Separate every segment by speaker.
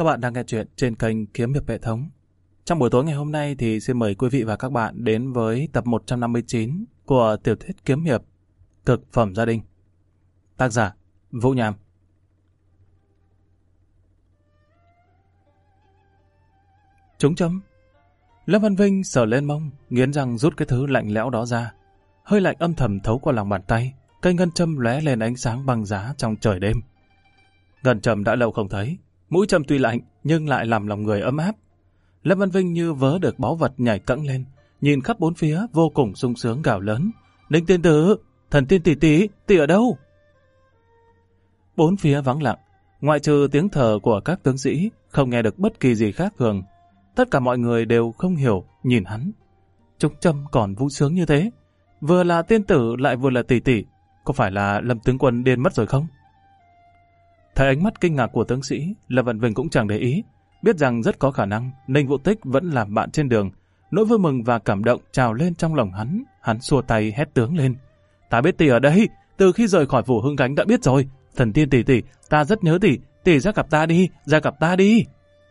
Speaker 1: Các bạn đang nghe chuyện trên kênh Kiếm Hiệp Hệ Thống. Trong buổi tối ngày hôm nay thì xin mời quý vị và các bạn đến với tập 159 của tiểu thuyết kiếm hiệp Cực Phẩm Gia Đình. Tác giả Vũ Nham. Trúng chấm. Lâm Văn Vinh sờ lên mông, nghiến răng rút cái thứ lạnh lẽo đó ra. Hơi lạnh âm thầm thấu qua lòng bàn tay, cây ngân châm lóe lên ánh sáng băng giá trong trời đêm. Ngân châm đã lâu không thấy, mũi châm tuy lạnh nhưng lại làm lòng người ấm áp. Lâm Văn Vinh như vớ được báu vật nhảy cẫng lên, nhìn khắp bốn phía vô cùng sung sướng gào lớn: "Ninh tiên tử, thần tiên tỷ tỷ, tỷ ở đâu?" Bốn phía vắng lặng, ngoại trừ tiếng thở của các tướng sĩ, không nghe được bất kỳ gì khác thường. Tất cả mọi người đều không hiểu, nhìn hắn. Trúng châm còn vui sướng như thế, vừa là tiên tử lại vừa là tỷ tỷ, có phải là Lâm tướng quân điên mất rồi không? Thấy ánh mắt kinh ngạc của tướng sĩ, Lâm Văn Vinh cũng chẳng để ý, biết rằng rất có khả năng Ninh Vũ Tích vẫn làm bạn trên đường. Nỗi vui mừng và cảm động trào lên trong lòng hắn xua tay hét tướng lên: "Ta biết tỷ ở đây, từ khi rời khỏi phủ Hưng Khánh đã biết rồi. Thần tiên tỷ tỷ, ta rất nhớ tỷ, tỷ ra gặp ta đi, ra gặp ta đi."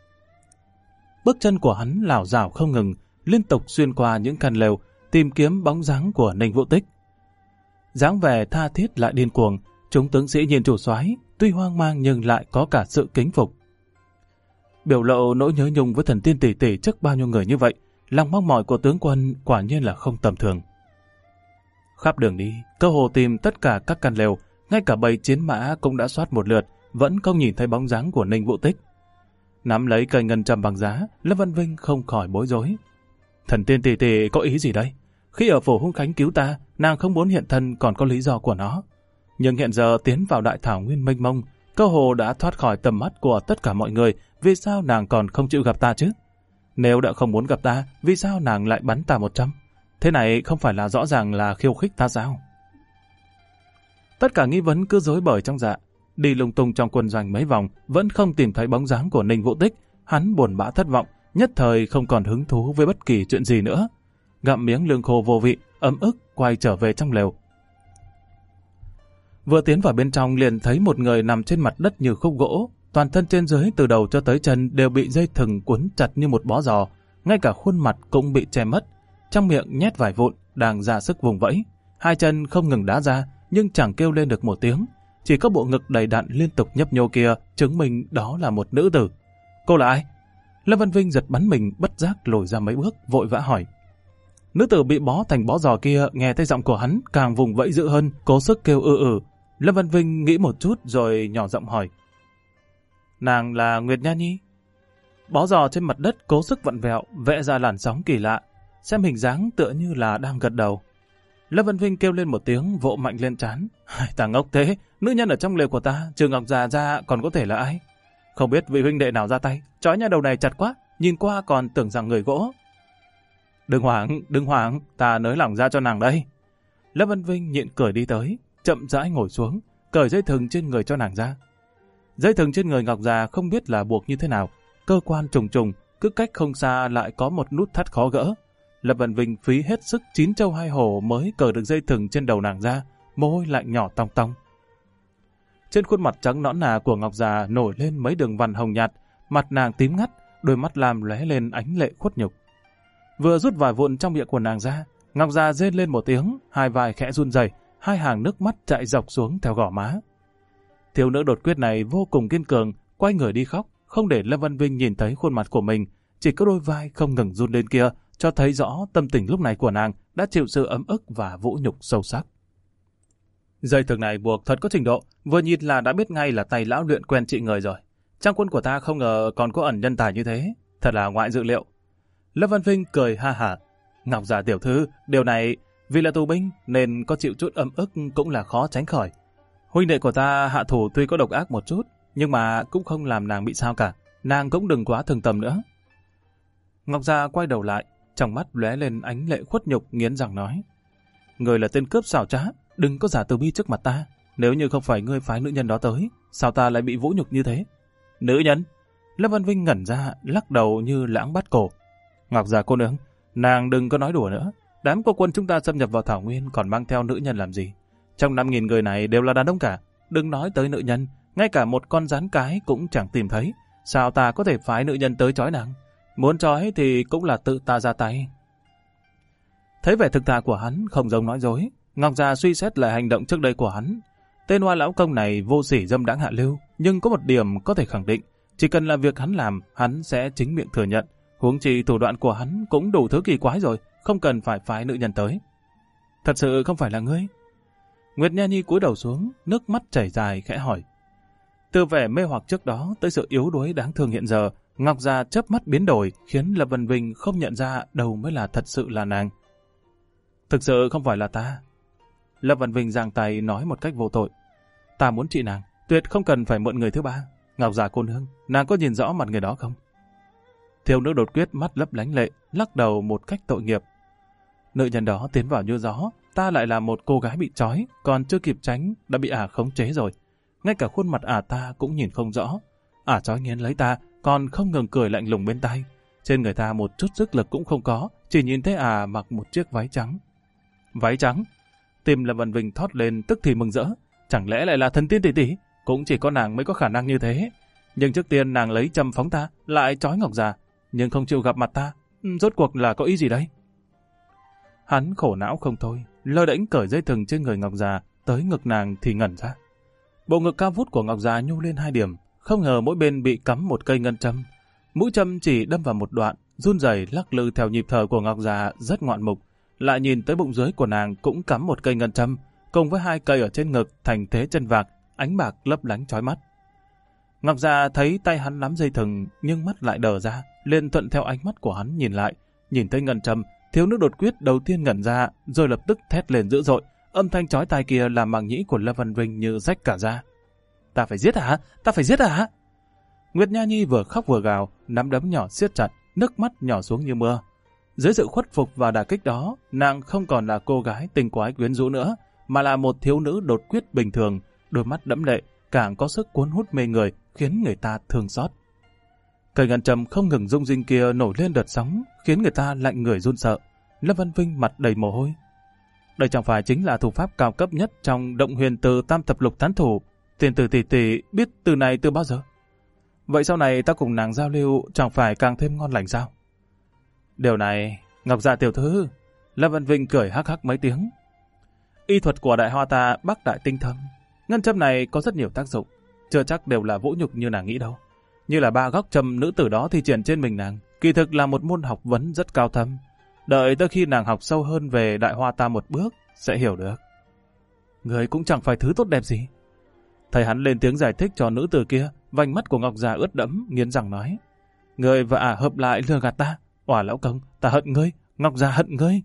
Speaker 1: Bước chân của hắn lảo đảo không ngừng, liên tục xuyên qua những căn lều, tìm kiếm bóng dáng của Ninh Vũ Tích. Dáng vẻ tha thiết lại điên cuồng, chúng tướng sĩ nhìn chủ soái, tuy hoang mang nhưng lại có cả sự kính phục. Biểu lộ nỗi nhớ nhung với thần tiên tỷ tỷ trước bao nhiêu người như vậy, lòng mong mỏi của tướng quân quả nhiên là không tầm thường. Khắp đường đi, cơ hồ tìm tất cả các căn lều, ngay cả bầy chiến mã cũng đã soát một lượt, vẫn không nhìn thấy bóng dáng của Ninh Vũ Tích. Nắm lấy cây ngân châm bằng giá, Lâm Văn Vinh không khỏi bối rối. Thần tiên tỷ tỷ có ý gì đây? Khi ở phủ Hung Khánh cứu ta, nàng không muốn hiện thân còn có lý do của nó. Nhưng hiện giờ tiến vào đại thảo nguyên mênh mông, cơ hồ đã thoát khỏi tầm mắt của tất cả mọi người, vì sao nàng còn không chịu gặp ta chứ? Nếu đã không muốn gặp ta, vì sao nàng lại bắn ta 100? Thế này không phải là rõ ràng là khiêu khích ta sao? Tất cả nghi vấn cứ rối bời trong dạ. Đi lung tung trong quân doanh mấy vòng, vẫn không tìm thấy bóng dáng của Ninh Vũ Tích. Hắn buồn bã thất vọng, nhất thời không còn hứng thú với bất kỳ chuyện gì nữa. Gặm miếng lương khô vô vị, ấm ức quay trở về trong lều. Vừa tiến vào bên trong liền thấy một người nằm trên mặt đất như khúc gỗ, toàn thân trên dưới từ đầu cho tới chân đều bị dây thừng quấn chặt như một bó giò, ngay cả khuôn mặt cũng bị che mất, trong miệng nhét vải vụn, đang ra sức vùng vẫy, hai chân không ngừng đá ra nhưng chẳng kêu lên được một tiếng, chỉ có bộ ngực đầy đặn liên tục nhấp nhô kia chứng minh đó là một nữ tử. Cô là ai? Lâm Văn Vinh giật bắn mình, bất giác lùi ra mấy bước, vội vã hỏi. Nữ tử bị bó thành bó giò kia nghe thấy giọng của hắn càng vùng vẫy dữ hơn, cố sức kêu ư. Lâm Văn Vinh nghĩ một chút rồi nhỏ giọng hỏi. Nàng là Nguyệt Nha Nhi? Bó giò trên mặt đất cố sức vặn vẹo, vẽ ra làn sóng kỳ lạ, xem hình dáng tựa như là đang gật đầu. Lâm Văn Vinh kêu lên một tiếng, vỗ mạnh lên trán. Ta ngốc thế, nữ nhân ở trong lều của ta, trừ Ngọc già ra còn có thể là ai? Không biết vị huynh đệ nào ra tay, trói nha đầu này chặt quá, nhìn qua còn tưởng rằng người gỗ. Đừng hoảng, ta nới lỏng ra cho nàng đây. Lâm Văn Vinh nhịn cười đi tới, chậm rãi ngồi xuống, cởi dây thừng trên người cho nàng ra. Dây thừng trên người Ngọc già không biết là buộc như thế nào, cơ quan trùng trùng, cứ cách không xa lại có một nút thắt khó gỡ. Lâm Văn Vinh phí hết sức 9 châu 2 hổ mới cởi được dây thừng trên đầu nàng ra, mồ hôi lạnh nhỏ tong tong. Trên khuôn mặt trắng nõn nà của Ngọc già nổi lên mấy đường vằn hồng nhạt, mặt nàng tím ngắt, đôi mắt lam lóe lên ánh lệ khuất nhục. Vừa rút vải vụn trong miệng của nàng ra, Ngọc già rên lên một tiếng, hai vai khẽ run rẩy, hai hàng nước mắt chạy dọc xuống theo gò má. Thiếu nữ đột quyết này vô cùng kiên cường, quay người đi khóc, không để Lâm Văn Vinh nhìn thấy khuôn mặt của mình, chỉ có đôi vai không ngừng run lên kia, cho thấy rõ tâm tình lúc này của nàng đã chịu sự ấm ức và vũ nhục sâu sắc. Dây thừng này buộc thật có trình độ, vừa nhìn là đã biết ngay là tay lão luyện quen trị người rồi. Trong quân của ta không ngờ còn có ẩn nhân tài như thế, thật là ngoại dự liệu. Lâm Văn Vinh cười ha hả. Ngọc già tiểu thư, điều này vì là tù binh nên có chịu chút ấm ức cũng là khó tránh khỏi. Huynh đệ của ta hạ thủ tuy có độc ác một chút, nhưng mà cũng không làm nàng bị sao cả. Nàng cũng đừng quá thường tầm nữa. Ngọc già quay đầu lại, trong mắt lóe lên ánh lệ khuất nhục, nghiến răng nói. Người là tên cướp xảo trá, đừng có giả từ bi trước mặt ta. Nếu như không phải ngươi phái nữ nhân đó tới, sao ta lại bị vũ nhục như thế? Nữ nhân? Lâm Văn Vinh ngẩn ra, lắc đầu như lãng bắt cổ. Ngọc già cô nương, nàng đừng có nói đùa nữa. Đám cô quân chúng ta xâm nhập vào Thảo Nguyên còn mang theo nữ nhân làm gì? Trong 5.000 người này đều là đàn ông cả. Đừng nói tới nữ nhân, ngay cả một con rắn cái cũng chẳng tìm thấy. Sao ta có thể phái nữ nhân tới trói nàng? Muốn trói thì cũng là tự ta ra tay. Thấy vẻ thực thà của hắn không giống nói dối, Ngọc Già suy xét lại hành động trước đây của hắn. Tên Hoa lão công này vô sỉ dâm đãng hạ lưu, nhưng có một điểm có thể khẳng định, chỉ cần là việc hắn làm, hắn sẽ chính miệng thừa nhận. Huống chi thủ đoạn của hắn cũng đủ thứ kỳ quái rồi, không cần phải phái nữ nhân tới. Thật sự không phải là ngươi? Nguyệt Nha Nhi cúi đầu xuống, nước mắt chảy dài khẽ hỏi. Từ vẻ mê hoặc trước đó tới sự yếu đuối đáng thương hiện giờ, Ngọc Già chớp mắt biến đổi, khiến Lâm Vân Vinh không nhận ra đâu mới là thật sự là nàng. Thực sự không phải là ta. Lâm Vân Vinh giang tay nói một cách vô tội. Ta muốn trị nàng, tuyệt không cần phải mượn người thứ ba. Ngọc Già cô nương, nàng có nhìn rõ mặt người đó không? Thiếu nữ đột quyết mắt lấp lánh lệ, lắc đầu một cách tội nghiệp. Nữ nhân đó tiến vào như gió, ta lại là một cô gái bị trói, còn chưa kịp tránh đã bị ả khống chế rồi. Ngay cả khuôn mặt ả ta cũng nhìn không rõ. Ả trói nghiến lấy ta, còn không ngừng cười lạnh lùng bên tai. Trên người ta một chút sức lực cũng không có, chỉ nhìn thấy ả mặc một chiếc váy trắng. Váy trắng? Tim Lâm Vân Vinh thót lên tức thì mừng rỡ. Chẳng lẽ lại là thần tiên tỷ tỷ? Cũng chỉ có nàng mới có khả năng như thế. Nhưng trước tiên nàng lấy châm phóng ta, lại trói Ngọc Già, nhưng không chịu gặp mặt ta. Rốt cuộc là có ý gì đấy? Hắn khổ não không thôi, lơ đễnh cởi dây thừng trên người Ngọc Già, tới ngực nàng thì ngẩn ra. Bộ ngực cao vút của Ngọc Già nhô lên 2 điểm, không ngờ mỗi bên bị cắm một cây ngân châm. Mũi châm chỉ đâm vào một đoạn, run rẩy lắc lư theo nhịp thở của Ngọc Già rất ngoạn mục. Lại nhìn tới bụng dưới của nàng cũng cắm một cây ngân châm, cùng với 2 cây ở trên ngực thành thế chân vạc, ánh bạc lấp lánh chói mắt. Ngọc Già thấy tay hắn nắm dây thừng, nhưng mắt lại đờ ra, liền thuận theo ánh mắt của hắn nhìn lại, nhìn thấy ngân châm, thiếu nữ đột quyết đầu tiên ngẩn ra, rồi lập tức thét lên dữ dội, âm thanh chói tai kia làm màng nhĩ của Lâm Vân Vinh như rách cả ra. Ta phải giết hả? Ta phải giết hả? Nguyệt Nha Nhi vừa khóc vừa gào, nắm đấm nhỏ siết chặt, nước mắt nhỏ xuống như mưa. Dưới sự khuất phục và đả kích đó, nàng không còn là cô gái tình quái quyến rũ nữa, mà là một thiếu nữ đột quyết bình thường, đôi mắt đẫm lệ, càng có sức cuốn hút mê người, khiến người ta thương xót. Cây ngân châm không ngừng rung rinh kia nổi lên đợt sóng, khiến người ta lạnh người run sợ. Lâm Vân Vinh mặt đầy mồ hôi. Đây chẳng phải chính là thủ pháp cao cấp nhất trong động huyền từ tam thập lục thán thủ. Tiền tử tỷ tỷ biết từ này từ bao giờ? Vậy sau này ta cùng nàng giao lưu chẳng phải càng thêm ngon lành sao? Điều này, Ngọc Dạ tiểu thư. Lâm Vân Vinh cười hắc hắc mấy tiếng. Y thuật của đại hoa ta bắc đại tinh thâm. Ngân châm này có rất nhiều tác dụng, chưa chắc đều là vũ nhục như nàng nghĩ đâu. Như là 3 góc châm nữ tử đó thi triển trên mình nàng, kỳ thực là một môn học vấn rất cao thâm. Đợi tới khi nàng học sâu hơn về đại hoa ta một bước, sẽ hiểu được. Người cũng chẳng phải thứ tốt đẹp gì. Thầy hắn lên tiếng giải thích cho nữ tử kia, vành mắt của Ngọc Già ướt đẫm, nghiến răng nói. Người và ả hợp lại lừa gạt ta. Oà lão công, ta hận ngươi, Ngọc Già hận ngươi.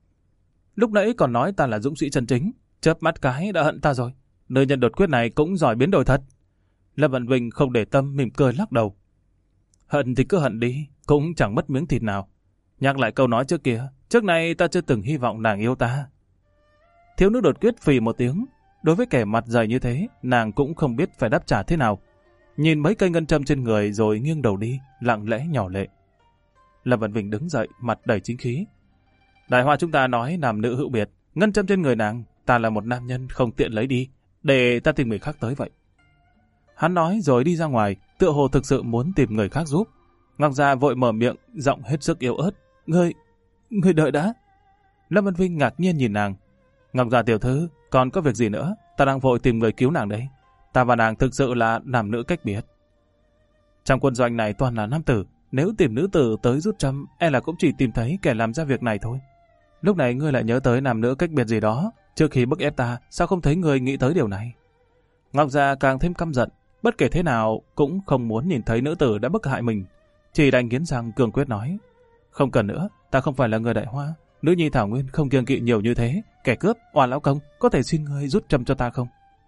Speaker 1: Lúc nãy còn nói ta là dũng sĩ chân chính, chớp mắt cái đã hận ta rồi. Nữ nhân đột quyết này cũng giỏi biến đổi thật. Lâm Vân Vinh không để tâm, mỉm cười lắc đầu. Hận thì cứ hận đi, cũng chẳng mất miếng thịt nào. Nhắc lại câu nói trước kia, trước này ta chưa từng hy vọng nàng yêu ta. Thiếu nữ đột quyết phì một tiếng. Đối với kẻ mặt dày như thế, nàng cũng không biết phải đáp trả thế nào. Nhìn mấy cây ngân châm trên người rồi nghiêng đầu đi, lặng lẽ nhỏ lệ. Lâm Vân Vinh đứng dậy, mặt đầy chính khí. Đại hoa chúng ta nói nam nữ hữu biệt, ngân châm trên người nàng, ta là một nam nhân không tiện lấy đi, để ta tìm người khác tới vậy. Hắn nói rồi đi ra ngoài, tựa hồ thực sự muốn tìm người khác giúp. Ngọc Gia vội mở miệng, giọng hết sức yếu ớt. Ngươi đợi đã. Lâm Vân Vinh ngạc nhiên nhìn nàng. Ngọc Gia tiểu thư, còn có việc gì nữa? Ta đang vội tìm người cứu nàng đấy. Ta và nàng thực sự là nam nữ cách biệt. Trong quân doanh này toàn là nam tử, nếu tìm nữ tử tới rút châm, e là cũng chỉ tìm thấy kẻ làm ra việc này thôi. Lúc này ngươi lại nhớ tới nam nữ cách biệt gì đó, trước khi bức ép ta, sao không thấy ngươi nghĩ tới điều này? Ngọc Gia càng thêm căm giận, bất kể thế nào cũng không muốn nhìn thấy nữ tử đã bức hại mình, chỉ đành nghiến răng cương quyết nói: không cần nữa, ta không phải là người đại hoa, nữ nhi Thảo Nguyên không kiêng kỵ nhiều như thế, kẻ cướp, oan lão công, có thể xin ngươi rút châm cho ta không?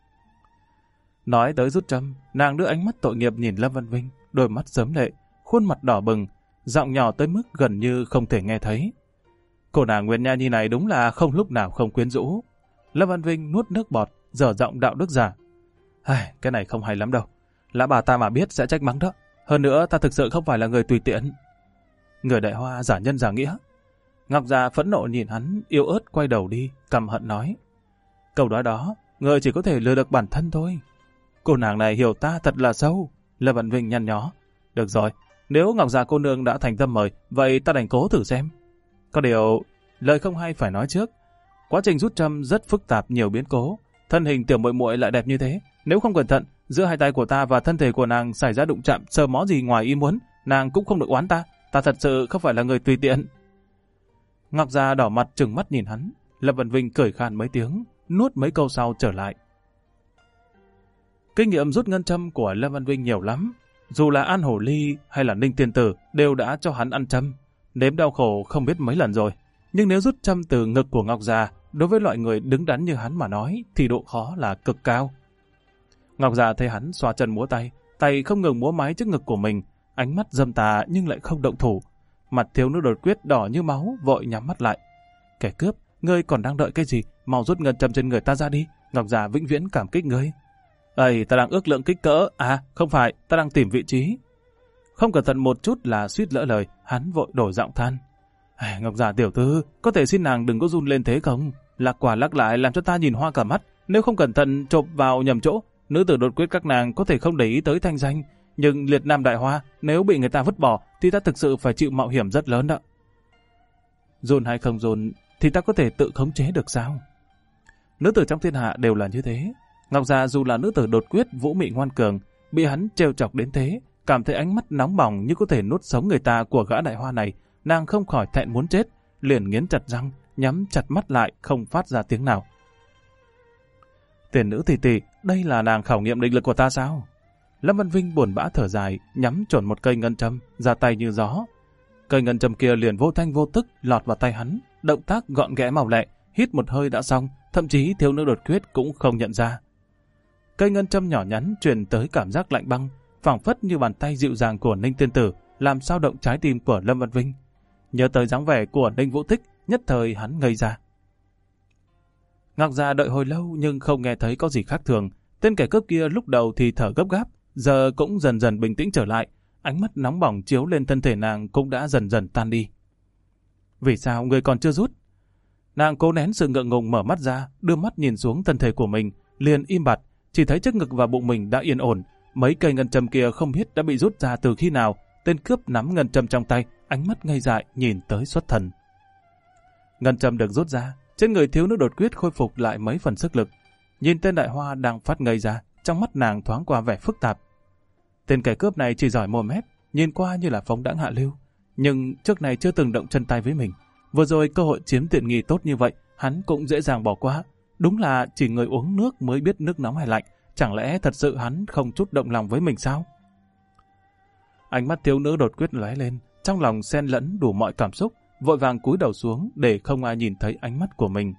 Speaker 1: Nói tới rút châm, nàng đưa ánh mắt tội nghiệp nhìn Lâm Vân Vinh, đôi mắt sớm lệ, khuôn mặt đỏ bừng, giọng nhỏ tới mức gần như không thể nghe thấy. Cô nàng Nguyệt Nha Nhi này đúng là không lúc nào không quyến rũ. Lâm Vân Vinh nuốt nước bọt, dở giọng đạo đức giả. Cái này không hay lắm đâu. Lão bà ta mà biết sẽ trách mắng đó. Hơn nữa ta thực sự không phải là người tùy tiện. Người đại hoa giả nhân giả nghĩa. Ngọc Già phẫn nộ nhìn hắn, yếu ớt quay đầu đi, căm hận nói. Câu nói đó, người chỉ có thể lừa được bản thân thôi. Cô nàng này hiểu ta thật là sâu. Lâm Vân Vinh nhăn nhó. Được rồi, nếu Ngọc Già cô nương đã thành tâm mời, vậy ta đành cố thử xem. Có điều, lời không hay phải nói trước. Quá trình rút châm rất phức tạp, nhiều biến cố. Thân hình tiểu muội muội lại đẹp như thế, nếu không cẩn thận, giữa hai tay của ta và thân thể của nàng xảy ra đụng chạm sờ mó gì ngoài ý muốn, nàng cũng không được oán ta. Ta thật sự không phải là người tùy tiện. Ngọc Già đỏ mặt trừng mắt nhìn hắn. Lâm Vân Vinh cười khan mấy tiếng, nuốt mấy câu sau trở lại. Kinh nghiệm rút ngân châm của Lâm Vân Vinh nhiều lắm. Dù là An Hổ Ly hay là Ninh Tiên Tử đều đã cho hắn ăn châm. Nếm đau khổ không biết mấy lần rồi. Nhưng nếu rút châm từ ngực của Ngọc Già, đối với loại người đứng đắn như hắn mà nói, thì độ khó là cực cao. Ngọc Già thấy hắn xoa chân múa tay, tay không ngừng múa máy trước ngực của mình, ánh mắt dâm tà nhưng lại không động thủ. Mặt thiếu nữ đột quyết đỏ như máu, vội nhắm mắt lại. Kẻ cướp, ngươi còn đang đợi cái gì? Mau rút ngân châm trên người ta ra đi. Ngọc Già vĩnh viễn cảm kích ngươi. Ây, ta đang ước lượng kích cỡ. À, không phải, ta đang tìm vị trí. Không cẩn thận một chút là suýt lỡ lời, hắn vội đổi giọng than. Ngọc Già tiểu thư, có thể xin nàng đừng có run lên thế không? Lạc quả lắc lại làm cho ta nhìn hoa cả mắt. Nếu không cẩn thận chộp vào nhầm chỗ, nữ tử đột quyết các nàng có thể không để ý tới thanh danh. Nhưng liệt nam đại hoa, nếu bị người ta vứt bỏ, thì ta thực sự phải chịu mạo hiểm rất lớn đó. Run hay không run, thì ta có thể tự khống chế được sao? Nữ tử trong thiên hạ đều là như thế. Ngọc Già dù là nữ tử đột quyết vũ mị ngoan cường, bị hắn trêu chọc đến thế, cảm thấy ánh mắt nóng bỏng như có thể nuốt sống người ta của gã đại hoa này, nàng không khỏi thẹn muốn chết, liền nghiến chặt răng, nhắm chặt mắt lại, không phát ra tiếng nào. Tiền nữ tỷ tỷ, đây là nàng khảo nghiệm định lực của ta sao? Lâm Văn Vinh buồn bã thở dài, nhắm chuẩn một cây ngân châm, ra tay như gió. Cây ngân châm kia liền vô thanh vô tức lọt vào tay hắn, động tác gọn ghẽ màu lẹ, hít một hơi đã xong, thậm chí thiếu nữ đột quyết cũng không nhận ra. Cây ngân châm nhỏ nhắn truyền tới cảm giác lạnh băng, phảng phất như bàn tay dịu dàng của Ninh Tiên Tử, làm xao động trái tim của Lâm Văn Vinh. Nhớ tới dáng vẻ của Ninh Vũ Thích, nhất thời hắn ngây ra. Ngọc Già đợi hồi lâu nhưng không nghe thấy có gì khác thường. Tên kẻ cướp kia lúc đầu thì thở gấp gáp, giờ cũng dần dần bình tĩnh trở lại. Ánh mắt nóng bỏng chiếu lên thân thể nàng cũng đã dần dần tan đi. Vì sao người còn chưa rút? Nàng cố nén sự ngượng ngùng mở mắt ra, đưa mắt nhìn xuống thân thể của mình, liền im bặt, chỉ thấy trước ngực và bụng mình đã yên ổn. Mấy cây ngân châm kia không biết đã bị rút ra từ khi nào. Tên cướp nắm ngân châm trong tay, ánh mắt ngây dại nhìn tới xuất thần. Ngân châm được rút ra, trên người thiếu nữ đột quyết khôi phục lại mấy phần sức lực. Nhìn tên đại hoa đang phát ngây ra, trong mắt nàng thoáng qua vẻ phức tạp. Tên kẻ cướp này chỉ giỏi mồm mép, nhìn qua như là phóng đãng hạ lưu, nhưng trước này chưa từng động chân tay với mình. Vừa rồi cơ hội chiếm tiện nghi tốt như vậy, hắn cũng dễ dàng bỏ qua. Đúng là chỉ người uống nước mới biết nước nóng hay lạnh, chẳng lẽ thật sự hắn không chút động lòng với mình sao? Ánh mắt thiếu nữ đột quyết lóe lên, trong lòng xen lẫn đủ mọi cảm xúc, vội vàng cúi đầu xuống để không ai nhìn thấy ánh mắt của mình.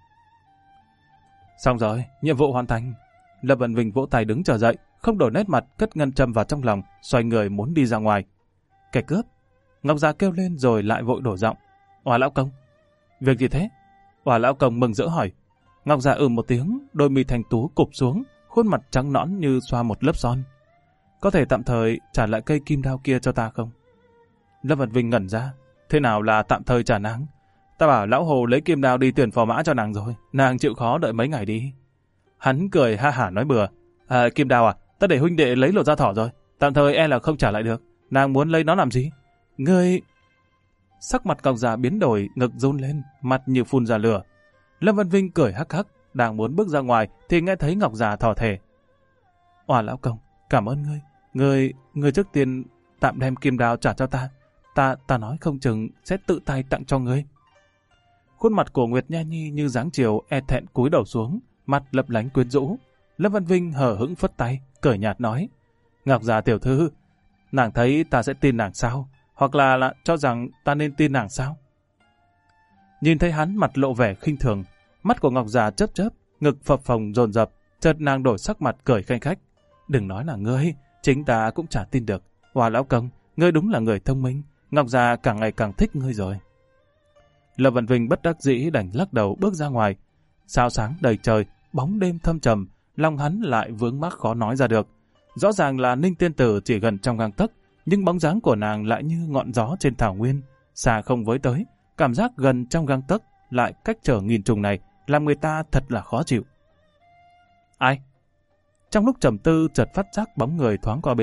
Speaker 1: Xong rồi, nhiệm vụ hoàn thành. Lâm Văn Vinh vỗ tay đứng trở dậy, không đổi nét mặt, cất ngân châm vào trong lòng, xoay người muốn đi ra ngoài. Kẻ cướp! Ngọc Già kêu lên rồi lại vội đổi giọng. Oà lão công! Việc gì thế? Oà lão công mừng rỡ hỏi. Ngọc Già một tiếng, đôi mi thanh tú cụp xuống, khuôn mặt trắng nõn như xoa một lớp son. Có thể tạm thời trả lại cây kim đao kia cho ta không? Lâm Văn Vinh ngẩn ra. Thế nào là tạm thời trả nàng? Ta bảo lão hồ lấy kim đao đi tuyển phò mã cho nàng rồi, nàng chịu khó đợi mấy ngày đi. Hắn cười ha hả nói bừa. Kim đao à, ta để huynh đệ lấy lột da thỏ rồi, tạm thời e là không trả lại được. Nàng muốn lấy nó làm gì? Ngươi... Sắc mặt Ngọc Già biến đổi, ngực run lên, mặt như phun ra lửa. Lâm Văn Vinh cười hắc hắc, đang muốn bước ra ngoài thì nghe thấy Ngọc Già thỏ thẻ. Oà lão công, cảm ơn ngươi. Ngươi trước tiên tạm đem kim đao trả cho ta. Ta nói không chừng sẽ tự tay tặng cho ngươi. Khuôn mặt của Nguyệt Nha Nhi như dáng chiều e thẹn cúi đầu xuống, mặt lấp lánh quyến rũ. Lâm Văn Vinh hờ hững phất tay, cười nhạt nói. Ngọc Già tiểu thư, nàng thấy ta sẽ tin nàng sao? Hoặc là cho rằng ta nên tin nàng sao? Nhìn thấy hắn mặt lộ vẻ khinh thường, mắt của Ngọc Già chớp chớp, ngực phập phồng dồn dập, chợt nàng đổi sắc mặt cười khanh khách. Đừng nói là ngươi, chính ta cũng chả tin được. Hoa lão công, ngươi đúng là người thông minh, Ngọc Già càng ngày càng thích ngươi rồi. Lâm Văn Vinh bất đắc dĩ đành lắc đầu bước ra ngoài. Sao sáng đầy trời, bóng đêm thâm trầm, lòng hắn lại vướng mắc khó nói ra được. Rõ ràng là Ninh Tiên Tử chỉ gần trong gang tấc, nhưng bóng dáng của nàng lại như ngọn gió trên thảo nguyên, xa không với tới. Cảm giác gần trong gang tấc lại cách trở nghìn trùng này làm người ta thật là khó chịu. Ai? Trong lúc trầm tư chợt phát giác bóng người thoáng qua bên cạnh,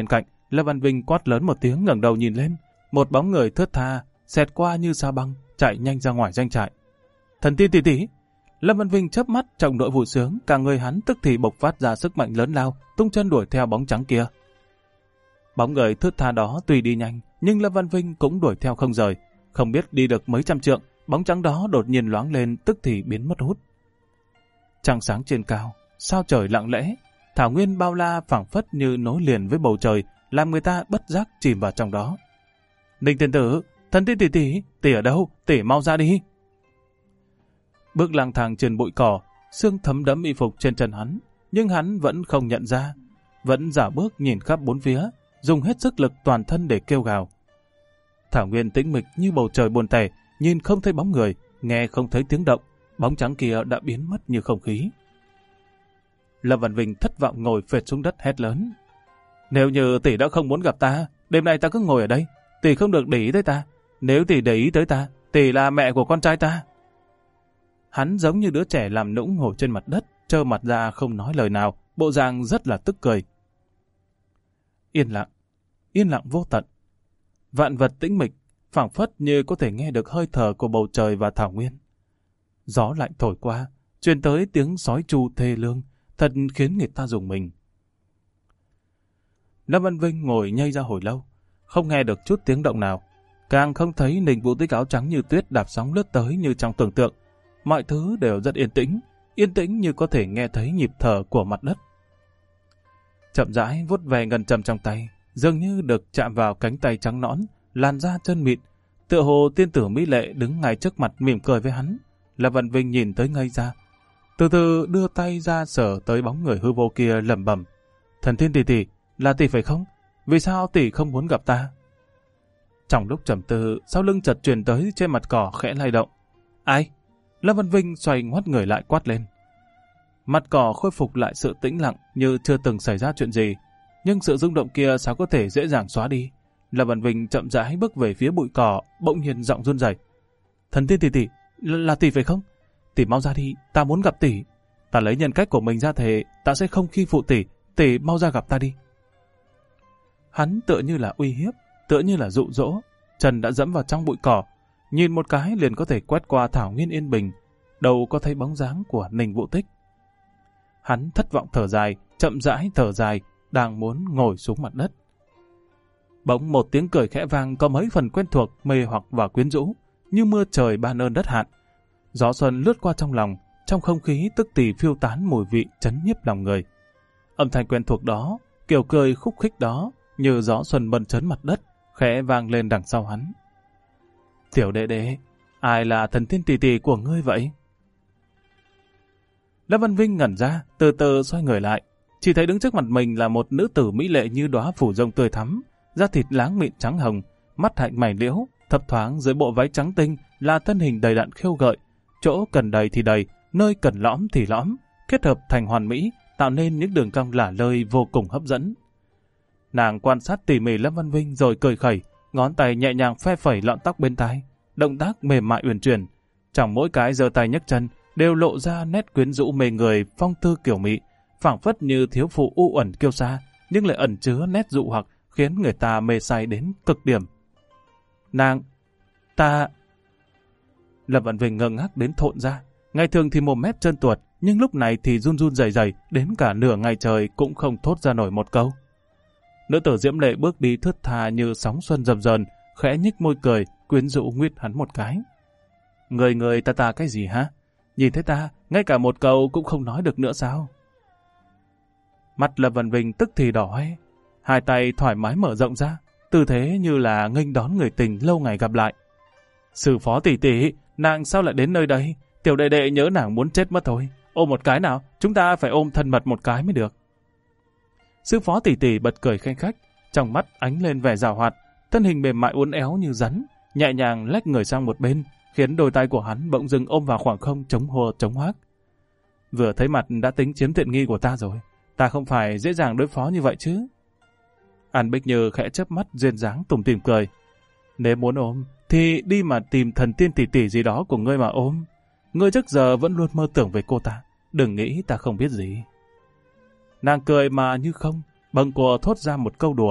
Speaker 1: Lâm Văn Vinh quát lớn một tiếng, ngẩng đầu nhìn lên. Một bóng người thướt tha, xẹt qua như sao băng, chạy nhanh ra ngoài doanh trại. Thần tiên tỷ tỷ! Lâm Văn Vinh chớp mắt trong nỗi vui sướng, cả người hắn tức thì bộc phát ra sức mạnh lớn lao, tung chân đuổi theo bóng trắng kia. Bóng người thướt tha đó tuy đi nhanh, nhưng Lâm Văn Vinh cũng đuổi theo không rời. Không biết đi được mấy trăm trượng, bóng trắng đó đột nhiên loáng lên, tức thì biến mất hút. Trăng sáng trên cao, sao trời lặng lẽ, thảo nguyên bao la phảng phất như nối liền với bầu trời, làm người ta bất giác chìm vào trong đó. Ninh tiên tử, thần tiên tỷ, tỷ ở đâu? Tỷ mau ra đi. Bước lang thang trên bụi cỏ, sương thấm đẫm y phục trên chân hắn, nhưng hắn vẫn không nhận ra, vẫn giả bước nhìn khắp bốn phía, dùng hết sức lực toàn thân để kêu gào. Thảo nguyên tĩnh mịch như bầu trời buồn tẻ, nhìn không thấy bóng người, nghe không thấy tiếng động, bóng trắng kia đã biến mất như không khí. Lâm Văn Vinh thất vọng ngồi phệt xuống đất hét lớn. Nếu như tỷ đã không muốn gặp ta, đêm nay ta cứ ngồi ở đây, tỷ không được để ý tới ta. Nếu tỷ để ý tới ta, tỷ là mẹ của con trai ta. Hắn giống như đứa trẻ làm nũng ngồi trên mặt đất, trơ mặt ra không nói lời nào, bộ dạng rất là tức cười. Yên lặng vô tận. Vạn vật tĩnh mịch, phảng phất như có thể nghe được hơi thở của bầu trời và thảo nguyên. Gió lạnh thổi qua, truyền tới tiếng sói tru thê lương, thật khiến người ta rùng mình. Lâm Văn Vinh ngồi nhây ra hồi lâu, không nghe được chút tiếng động nào, càng không thấy Ninh Vũ Tích áo trắng như tuyết đạp sóng lướt tới như trong tưởng tượng. Mọi thứ đều rất yên tĩnh như có thể nghe thấy nhịp thở của mặt đất. Chậm rãi vuốt về ngân châm trong tay, dường như được chạm vào cánh tay trắng nõn, làn da chân mịn, tựa hồ tiên tử mỹ lệ đứng ngay trước mặt mỉm cười với hắn. Lâm Văn Vinh nhìn tới ngây ra, từ từ đưa tay ra sờ tới bóng người hư vô kia, lẩm bẩm: Thần tiên tỷ, là tỷ phải không? Vì sao tỷ không muốn gặp ta? Trong lúc trầm tư, sau lưng chợt truyền tới trên mặt cỏ khẽ lay động. Ai? Lâm Văn Vinh xoay ngoắt người lại quát lên. Mặt cỏ khôi phục lại sự tĩnh lặng như chưa từng xảy ra chuyện gì, nhưng sự rung động kia sao có thể dễ dàng xóa đi. Lâm Văn Vinh chậm rãi bước về phía bụi cỏ, bỗng nhiên giọng run rẩy. Thần tiên tỷ, là tỷ phải không? Tỷ mau ra đi, ta muốn gặp tỷ. Ta lấy nhân cách của mình ra thề, ta sẽ không khi phụ tỷ mau ra gặp ta đi. Hắn tựa như là uy hiếp, tựa như là dụ dỗ, chân đã dẫm vào trong bụi cỏ, nhìn một cái liền có thể quét qua thảo nguyên yên bình, đâu có thấy bóng dáng của Ninh Vũ Tích. Hắn thất vọng thở dài, chậm rãi thở dài, đang muốn ngồi xuống mặt đất. Bỗng một tiếng cười khẽ vang có mấy phần quen thuộc, mê hoặc và quyến rũ, như mưa trời ban ơn đất hạn. Gió xuân lướt qua trong lòng, trong không khí tức thì phiêu tán mùi vị chấn nhiếp lòng người. Âm thanh quen thuộc đó, kiểu cười khúc khích đó, như gió xuân bần chấn mặt đất, khẽ vang lên đằng sau hắn. Tiểu đệ đệ, ai là thần tiên tỷ của ngươi vậy? Lâm Văn Vinh ngẩn ra, từ từ xoay người lại, chỉ thấy đứng trước mặt mình là một nữ tử mỹ lệ như đóa phủ rồng tươi thắm, da thịt láng mịn trắng hồng, mắt hạnh mày liễu, thấp thoáng dưới bộ váy trắng tinh là thân hình đầy đặn khêu gợi, chỗ cần đầy thì đầy, nơi cần lõm thì lõm, kết hợp thành hoàn mỹ, tạo nên những đường cong lả lơi vô cùng hấp dẫn. Nàng quan sát tỉ mỉ Lâm Văn Vinh rồi cười khẩy, ngón tay nhẹ nhàng phe phẩy lọn tóc bên tai, động tác mềm mại uyển chuyển, trong mỗi cái giơ tay nhấc chân đều lộ ra nét quyến rũ mê người, phong tư kiểu mị, phảng phất như thiếu phụ u uẩn kiêu sa, nhưng lại ẩn chứa nét dụ hoặc khiến người ta mê say đến cực điểm. Ta... Lâm Văn Vinh ngơ ngác đến thộn ra. Ngày thường thì mồm mép trơn tuột, nhưng lúc này thì run run rẩy rẩy, đến cả nửa ngày trời cũng không thốt ra nổi một câu. Nữ tử diễm lệ bước đi thướt tha như sóng xuân dầm dần, khẽ nhích môi cười, quyến rũ nguyết hắn một cái. Người ta cái gì hả? Nhìn thấy ta, ngay cả một câu cũng không nói được nữa sao? Mặt Lâm Văn Vinh tức thì đỏ hoe, hai tay thoải mái mở rộng ra, tư thế như là nghênh đón người tình lâu ngày gặp lại. Sư phó tỷ, nàng sao lại đến nơi đây? Tiểu đệ đệ nhớ nàng muốn chết mất thôi. Ôm một cái nào, chúng ta phải ôm thân mật một cái mới được. Sư phó tỷ bật cười khanh khách, trong mắt ánh lên vẻ giảo hoạt, thân hình mềm mại uốn éo như rắn, nhẹ nhàng lách người sang một bên, khiến đôi tay của hắn bỗng dưng ôm vào khoảng không chống hùa chống hoác. Vừa thấy mặt đã tính chiếm tiện nghi của ta rồi, ta không phải dễ dàng đối phó như vậy chứ. An Bích Như khẽ chớp mắt duyên dáng tủm tỉm cười. Nếu muốn ôm, thì đi mà tìm thần tiên tỷ gì đó của ngươi mà ôm. Ngươi trước giờ vẫn luôn mơ tưởng về cô ta, đừng nghĩ ta không biết gì. Nàng cười mà như không, bâng quờ thốt ra một câu đùa,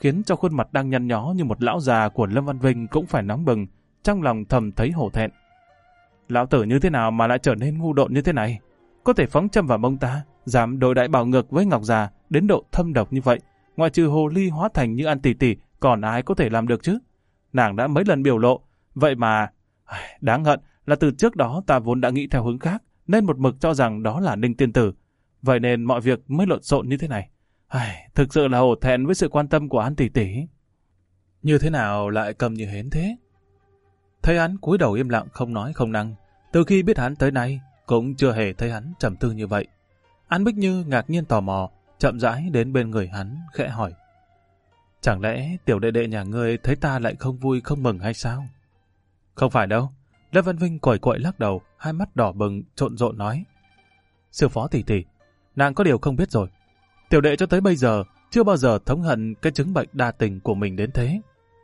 Speaker 1: khiến cho khuôn mặt đang nhăn nhó như một lão già của Lâm Văn Vinh cũng phải nóng bừng, trong lòng thầm thấy hổ thẹn. Lão tử như thế nào mà lại trở nên ngu độn như thế này? Có thể phóng châm vào mông ta, dám đối đãi bảo ngược với Ngọc già đến độ thâm độc như vậy. Ngoại trừ hồ ly hóa thành như An tỷ tỷ, còn ai có thể làm được chứ? Nàng đã mấy lần biểu lộ, vậy mà... Đáng hận là từ trước đó ta vốn đã nghĩ theo hướng khác, nên một mực cho rằng đó là Ninh tiên tử. Vậy nên mọi việc mới lộn xộn như thế này. Thực sự là hổ thẹn với sự quan tâm của An tỷ tỷ. Như thế nào lại cầm như hến thế? Thấy hắn cúi đầu im lặng không nói không năng, từ khi biết hắn tới nay cũng chưa hề thấy hắn trầm tư như vậy. An Bích Như ngạc nhiên tò mò, chậm rãi đến bên người hắn, khẽ hỏi. Chẳng lẽ tiểu đệ đệ nhà ngươi thấy ta lại không vui không mừng hay sao? Không phải đâu. Lâm Văn Vinh quẩy quậy lắc đầu, hai mắt đỏ bừng, trộn rộn nói. Sư phó tỷ tỷ, nàng có điều không biết rồi. Tiểu đệ cho tới bây giờ chưa bao giờ thống hận cái chứng bệnh đa tình của mình đến thế.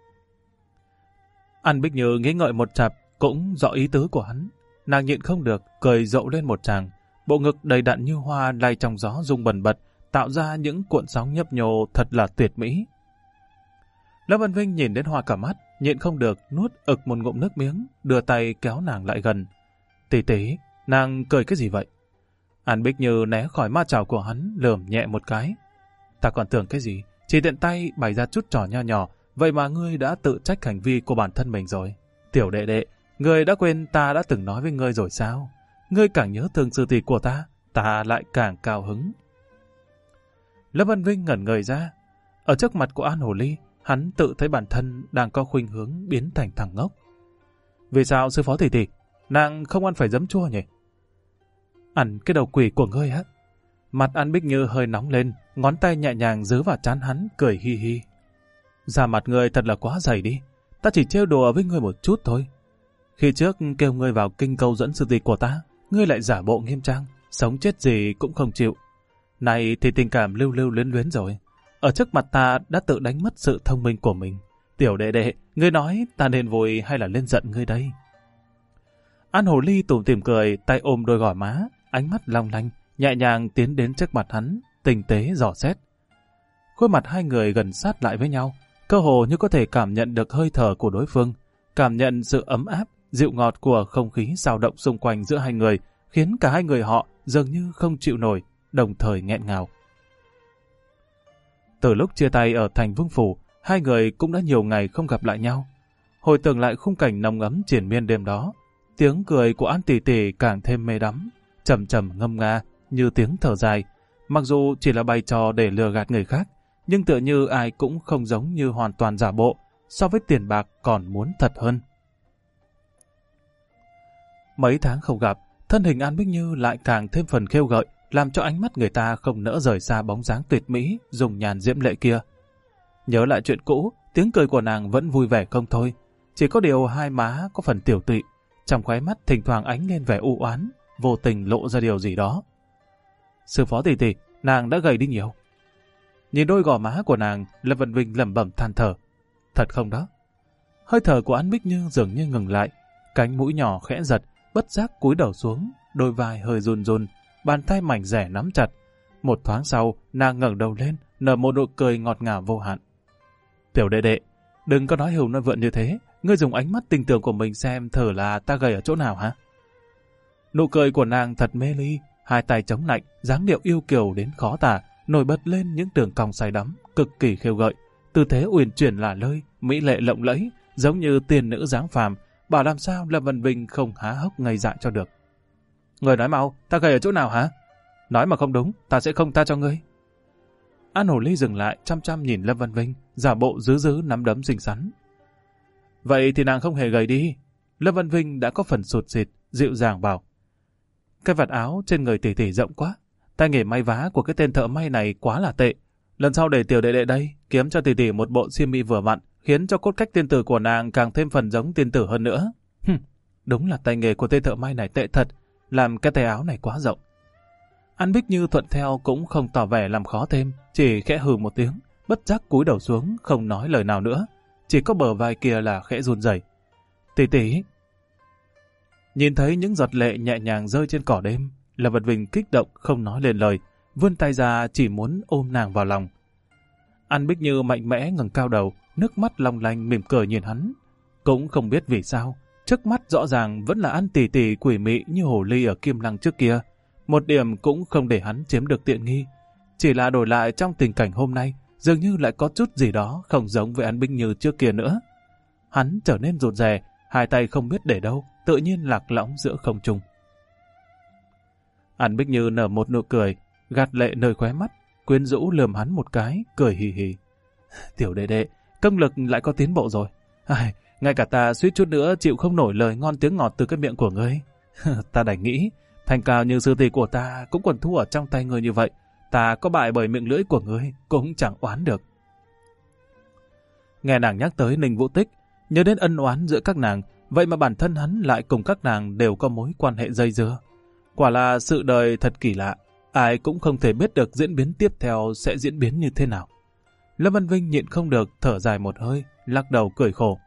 Speaker 1: An Bích Như nghĩ ngợi một chặp, cũng rõ ý tứ của hắn. Nàng nhịn không được, cười rộ lên một tràng. Bộ ngực đầy đặn như hoa lay trong gió rung bần bật, tạo ra những cuộn sóng nhấp nhô thật là tuyệt mỹ. Lâm Văn Vinh nhìn đến hoa cả mắt, nhịn không được, nuốt ực một ngụm nước miếng, đưa tay kéo nàng lại gần. Tỷ tỷ, nàng cười cái gì vậy? An Bích Như né khỏi ma chảo của hắn, lườm nhẹ một cái. Ta còn tưởng cái gì, chỉ tiện tay bày ra chút trò nho nhỏ, vậy mà ngươi đã tự trách hành vi của bản thân mình rồi. Tiểu đệ đệ, ngươi đã quên ta đã từng nói với ngươi rồi sao? Ngươi càng nhớ thương sư tỷ của ta lại càng cao hứng. Lâm Văn Vinh ngẩn người ra. Ở trước mặt của An Hồ Ly, hắn tự thấy bản thân đang có khuynh hướng biến thành thằng ngốc. Vì sao sư phó tỷ tỷ, nàng không ăn phải giấm chua nhỉ? Ăn cái đầu quỷ của ngươi á. Mặt An Bích Như hơi nóng lên, ngón tay nhẹ nhàng giữ vào trán hắn, cười hi hi. Da mặt ngươi thật là quá dày đi, ta chỉ trêu đùa với ngươi một chút thôi. Khi trước kêu ngươi vào kinh câu dẫn sư tỷ của ta, ngươi lại giả bộ nghiêm trang, sống chết gì cũng không chịu. Này thì tình cảm lưu lưu luyến luyến rồi. Ở trước mặt ta đã tự đánh mất sự thông minh của mình. Tiểu đệ đệ, ngươi nói ta nên vui hay là lên giận ngươi đây? An Hồ Ly tủm tỉm cười, tay ôm đôi gò má, ánh mắt long lanh, nhẹ nhàng tiến đến trước mặt hắn, tinh tế dò xét. Khuôn mặt hai người gần sát lại với nhau, cơ hồ như có thể cảm nhận được hơi thở của đối phương, cảm nhận sự ấm áp, dịu ngọt của không khí dao động xung quanh giữa hai người, khiến cả hai người họ dường như không chịu nổi, đồng thời nghẹn ngào. Từ lúc chia tay ở thành Vương Phủ, hai người cũng đã nhiều ngày không gặp lại nhau. Hồi tưởng lại khung cảnh nồng ấm triền miên đêm đó, tiếng cười của An tỷ tỷ càng thêm mê đắm, trầm trầm ngâm nga như tiếng thở dài. Mặc dù chỉ là bày trò để lừa gạt người khác, nhưng tựa như ai cũng không giống như hoàn toàn giả bộ, so với tiền bạc còn muốn thật hơn. Mấy tháng không gặp, thân hình An Bích Như lại càng thêm phần khêu gợi, làm cho ánh mắt người ta không nỡ rời xa bóng dáng tuyệt mỹ, dùng nhàn diễm lệ kia. Nhớ lại chuyện cũ, tiếng cười của nàng vẫn vui vẻ không thôi. Chỉ có điều hai má có phần tiểu tụy, trong khóe mắt thỉnh thoảng ánh lên vẻ u oán, vô tình lộ ra điều gì đó. Sư phó tỷ tỷ, nàng đã gầy đi nhiều. Nhìn đôi gò má của nàng, Lâm Văn Vinh lẩm bẩm than thở. Thật không đó? Hơi thở của An Bích Như dường như ngừng lại, cánh mũi nhỏ khẽ giật, bất giác cúi đầu xuống, đôi vai hơi run run, bàn tay mảnh rẻ nắm chặt. Một thoáng sau, nàng ngẩng đầu lên, nở một nụ cười ngọt ngào vô hạn. Tiểu đệ đệ, đừng có nói hưu nói vượn như thế, ngươi dùng ánh mắt tình tưởng của mình xem thử là ta gầy ở chỗ nào hả? Nụ cười của nàng thật mê ly, hai tay chống lạnh, dáng điệu yêu kiều đến khó tả, nổi bật lên những đường cong say đắm, cực kỳ khêu gợi, tư thế uyển chuyển lả lơi, mỹ lệ lộng lẫy, giống như tiên nữ dáng phàm, bảo làm sao Lâm Văn Vinh không há hốc ngây dại cho được. Người nói mau, ta gầy ở chỗ nào hả? Nói mà không đúng, ta sẽ không tha cho ngươi. An Hồ Ly dừng lại, chăm chăm nhìn Lâm Văn Vinh, giả bộ giữ nắm đấm xinh xắn. Vậy thì nàng không hề gầy đi. Lâm Văn Vinh đã có phần sụt sịt, dịu dàng bảo. Cái vạt áo trên người tỷ tỷ rộng quá, tay nghề may vá của cái tên thợ may này quá là tệ. Lần sau để tiểu đệ đệ đây, kiếm cho tỷ tỷ một bộ xiêm y vừa vặn, khiến cho cốt cách tiên tử của nàng càng thêm phần giống tiên tử hơn nữa. Đúng là tay nghề của tên thợ may này tệ thật, làm cái tay áo này quá rộng. An Bích Như thuận theo cũng không tỏ vẻ làm khó thêm, chỉ khẽ hừ một tiếng, bất giác cúi đầu xuống, không nói lời nào nữa, chỉ có bờ vai kia là khẽ run rẩy. Tỷ tỷ. Nhìn thấy những giọt lệ nhẹ nhàng rơi trên cỏ đêm, Lâm Văn Vinh kích động không nói lên lời, vươn tay ra chỉ muốn ôm nàng vào lòng. An Bích Như mạnh mẽ ngẩng cao đầu, nước mắt long lanh mỉm cười nhìn hắn. Cũng không biết vì sao, trước mắt rõ ràng vẫn là An tỷ tỷ quỷ mị như hồ ly ở Kim Lăng trước kia. Một điểm cũng không để hắn chiếm được tiện nghi. Chỉ là đổi lại trong tình cảnh hôm nay, dường như lại có chút gì đó không giống với An Bích Như trước kia nữa. Hắn trở nên rụt rè, hai tay không biết để đâu, tự nhiên lạc lõng giữa không trung. An Bích Như nở một nụ cười, gạt lệ nơi khóe mắt, quyến rũ lườm hắn một cái, cười hì hì. Tiểu đệ đệ, công lực lại có tiến bộ rồi. Ngay cả ta suýt chút nữa chịu không nổi lời ngon tiếng ngọt từ cái miệng của ngươi. Ta đành nghĩ, thành cao như sư tỷ của ta cũng còn thua ở trong tay ngươi như vậy. Ta có bại bởi miệng lưỡi của ngươi cũng chẳng oán được. Nghe nàng nhắc tới Ninh Vũ Tích, nhớ đến ân oán giữa các nàng, vậy mà bản thân hắn lại cùng các nàng đều có mối quan hệ dây dưa. Quả là sự đời thật kỳ lạ, ai cũng không thể biết được diễn biến tiếp theo sẽ diễn biến như thế nào. Lâm Văn Vinh nhịn không được, thở dài một hơi, lắc đầu cười khổ.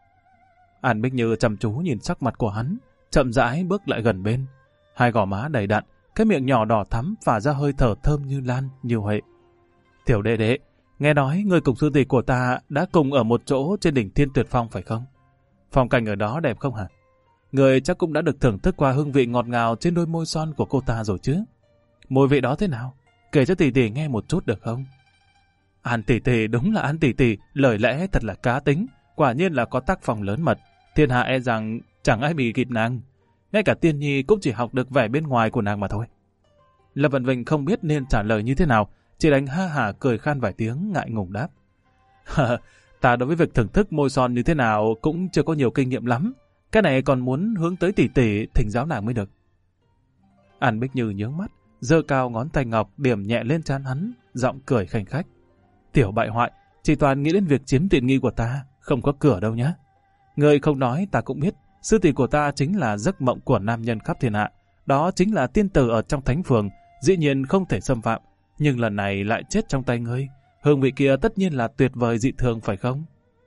Speaker 1: An Bích Như chăm chú nhìn sắc mặt của hắn, chậm rãi bước lại gần bên. Hai gò má đầy đặn, cái miệng nhỏ đỏ thắm phả ra hơi thở thơm như lan, như huệ. Tiểu đệ đệ, nghe nói người cùng sư tỷ của ta đã cùng ở một chỗ trên đỉnh Thiên Tuyệt Phong phải không? Phong cảnh ở đó đẹp không hả? Người chắc cũng đã được thưởng thức qua hương vị ngọt ngào trên đôi môi son của cô ta rồi chứ? Mùi vị đó thế nào? Kể cho tỷ tỷ nghe một chút được không? An tỷ tỷ đúng là An tỷ tỷ, lời lẽ thật là cá tính, quả nhiên là có tác phong lớn mật. Thiên hạ e rằng chẳng ai bị kịp nàng. Ngay cả Tiên Nhi cũng chỉ học được vẻ bên ngoài của nàng mà thôi. Lâm Văn Vinh không biết nên trả lời như thế nào, chỉ đánh ha hả cười khan vài tiếng ngại ngùng đáp. Ta đối với việc thưởng thức môi son như thế nào cũng chưa có nhiều kinh nghiệm lắm. Cái này còn muốn hướng tới tỷ tỷ thỉnh giáo nàng mới được. An Bích Như nhướng mắt, giơ cao ngón tay ngọc điểm nhẹ lên trán hắn, giọng cười khanh khách. Tiểu bại hoại, chỉ toàn nghĩ đến việc chiếm tiện nghi của ta, không có cửa đâu nhá. Người không nói ta cũng biết, sư tỷ của ta chính là giấc mộng của nam nhân khắp thiên hạ. Đó chính là tiên tử ở trong thánh phường, dĩ nhiên không thể xâm phạm. Nhưng lần này lại chết trong tay ngươi. Hương vị kia tất nhiên là tuyệt vời dị thường phải không?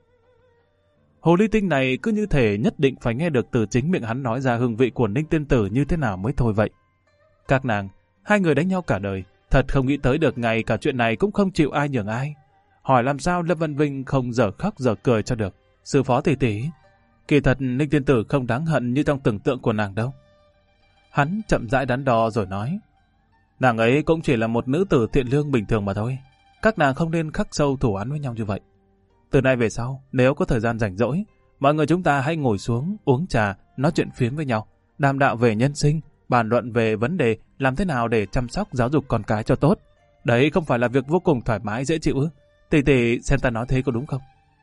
Speaker 1: Hồ ly tinh này cứ như thể nhất định phải nghe được từ chính miệng hắn nói ra hương vị của Ninh tiên tử như thế nào mới thôi vậy. Các nàng, hai người đánh nhau cả đời, thật không nghĩ tới được ngày cả chuyện này cũng không chịu ai nhường ai. Hỏi làm sao Lâm Văn Vinh không dở khóc dở cười cho được. Sư phó tỷ tỷ, kỳ thật Ninh tiên tử không đáng hận như trong tưởng tượng của nàng đâu. Hắn chậm rãi đắn đo rồi nói, nàng ấy cũng chỉ là một nữ tử thiện lương bình thường mà thôi. Các nàng không nên khắc sâu thù oán với nhau như vậy. Từ nay về sau, nếu có thời gian rảnh rỗi, mọi người chúng ta hãy ngồi xuống, uống trà, nói chuyện phiếm với nhau, đàm đạo về nhân sinh, bàn luận về vấn đề làm thế nào để chăm sóc giáo dục con cái cho tốt. Đấy không phải là việc vô cùng thoải mái dễ chịu ư? Tỷ tỷ xem ta nói thế có đúng không?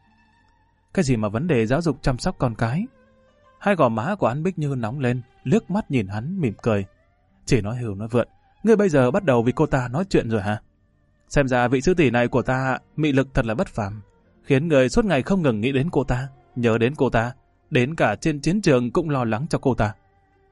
Speaker 1: Cái gì mà vấn đề giáo dục chăm sóc con cái? Hai gò má của An Bích Như nóng lên, liếc mắt nhìn hắn mỉm cười. Chỉ nói hưu nói vượn, ngươi bây giờ bắt đầu vì cô ta nói chuyện rồi hả? Xem ra vị sư tỷ này của ta mị lực thật là bất phàm, khiến người suốt ngày không ngừng nghĩ đến cô ta, nhớ đến cô ta, đến cả trên chiến trường cũng lo lắng cho cô ta.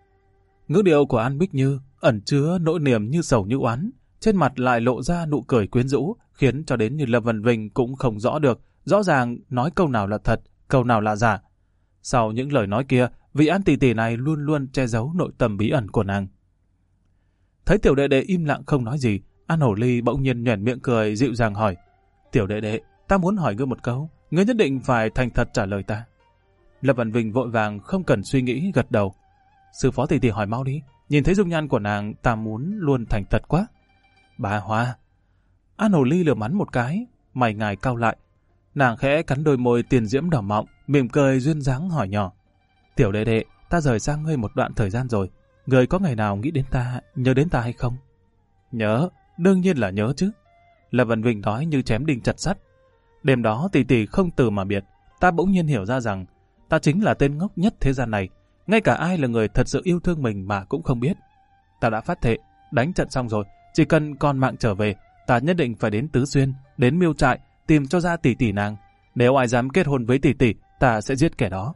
Speaker 1: Ngữ điệu của An Bích Như ẩn chứa nỗi niềm như sầu như oán, trên mặt lại lộ ra nụ cười quyến rũ, khiến cho đến như Lâm Văn Vinh cũng không rõ được, rõ ràng nói câu nào là thật, câu nào là giả. Sau những lời nói kia, vị An tỷ tỷ này luôn luôn che giấu nội tâm bí ẩn của nàng. Thấy tiểu đệ đệ im lặng không nói gì, An Hổ Ly bỗng nhiên nhoẻn miệng cười dịu dàng hỏi, tiểu đệ đệ, ta muốn hỏi ngươi một câu, ngươi nhất định phải thành thật trả lời ta. Lâm Văn Vinh vội vàng không cần suy nghĩ gật đầu. Sư phó tỷ tỷ hỏi mau đi, nhìn thấy dung nhan của nàng ta muốn luôn thành thật quá. Bà Hoa. An Hổ Ly lườm hắn một cái, mày ngài cau lại. Nàng khẽ cắn đôi môi tiền diễm đỏ mọng, mỉm cười duyên dáng hỏi nhỏ. Tiểu đệ đệ, ta rời xa ngươi một đoạn thời gian rồi, ngươi có ngày nào nghĩ đến ta, nhớ đến ta hay không? Nhớ, đương nhiên là nhớ chứ. Lâm Văn Vinh nói như chém đinh chặt sắt. Đêm đó tỷ tỷ không từ mà biệt, ta bỗng nhiên hiểu ra rằng ta chính là tên ngốc nhất thế gian này, ngay cả ai là người thật sự yêu thương mình mà cũng không biết. Ta đã phát thệ, đánh trận xong rồi, chỉ cần con mạng trở về, ta nhất định phải đến Tứ Xuyên, đến Miêu Trại, tìm cho ra tỷ tỷ nàng. Nếu ai dám kết hôn với tỷ tỷ, ta sẽ giết kẻ đó.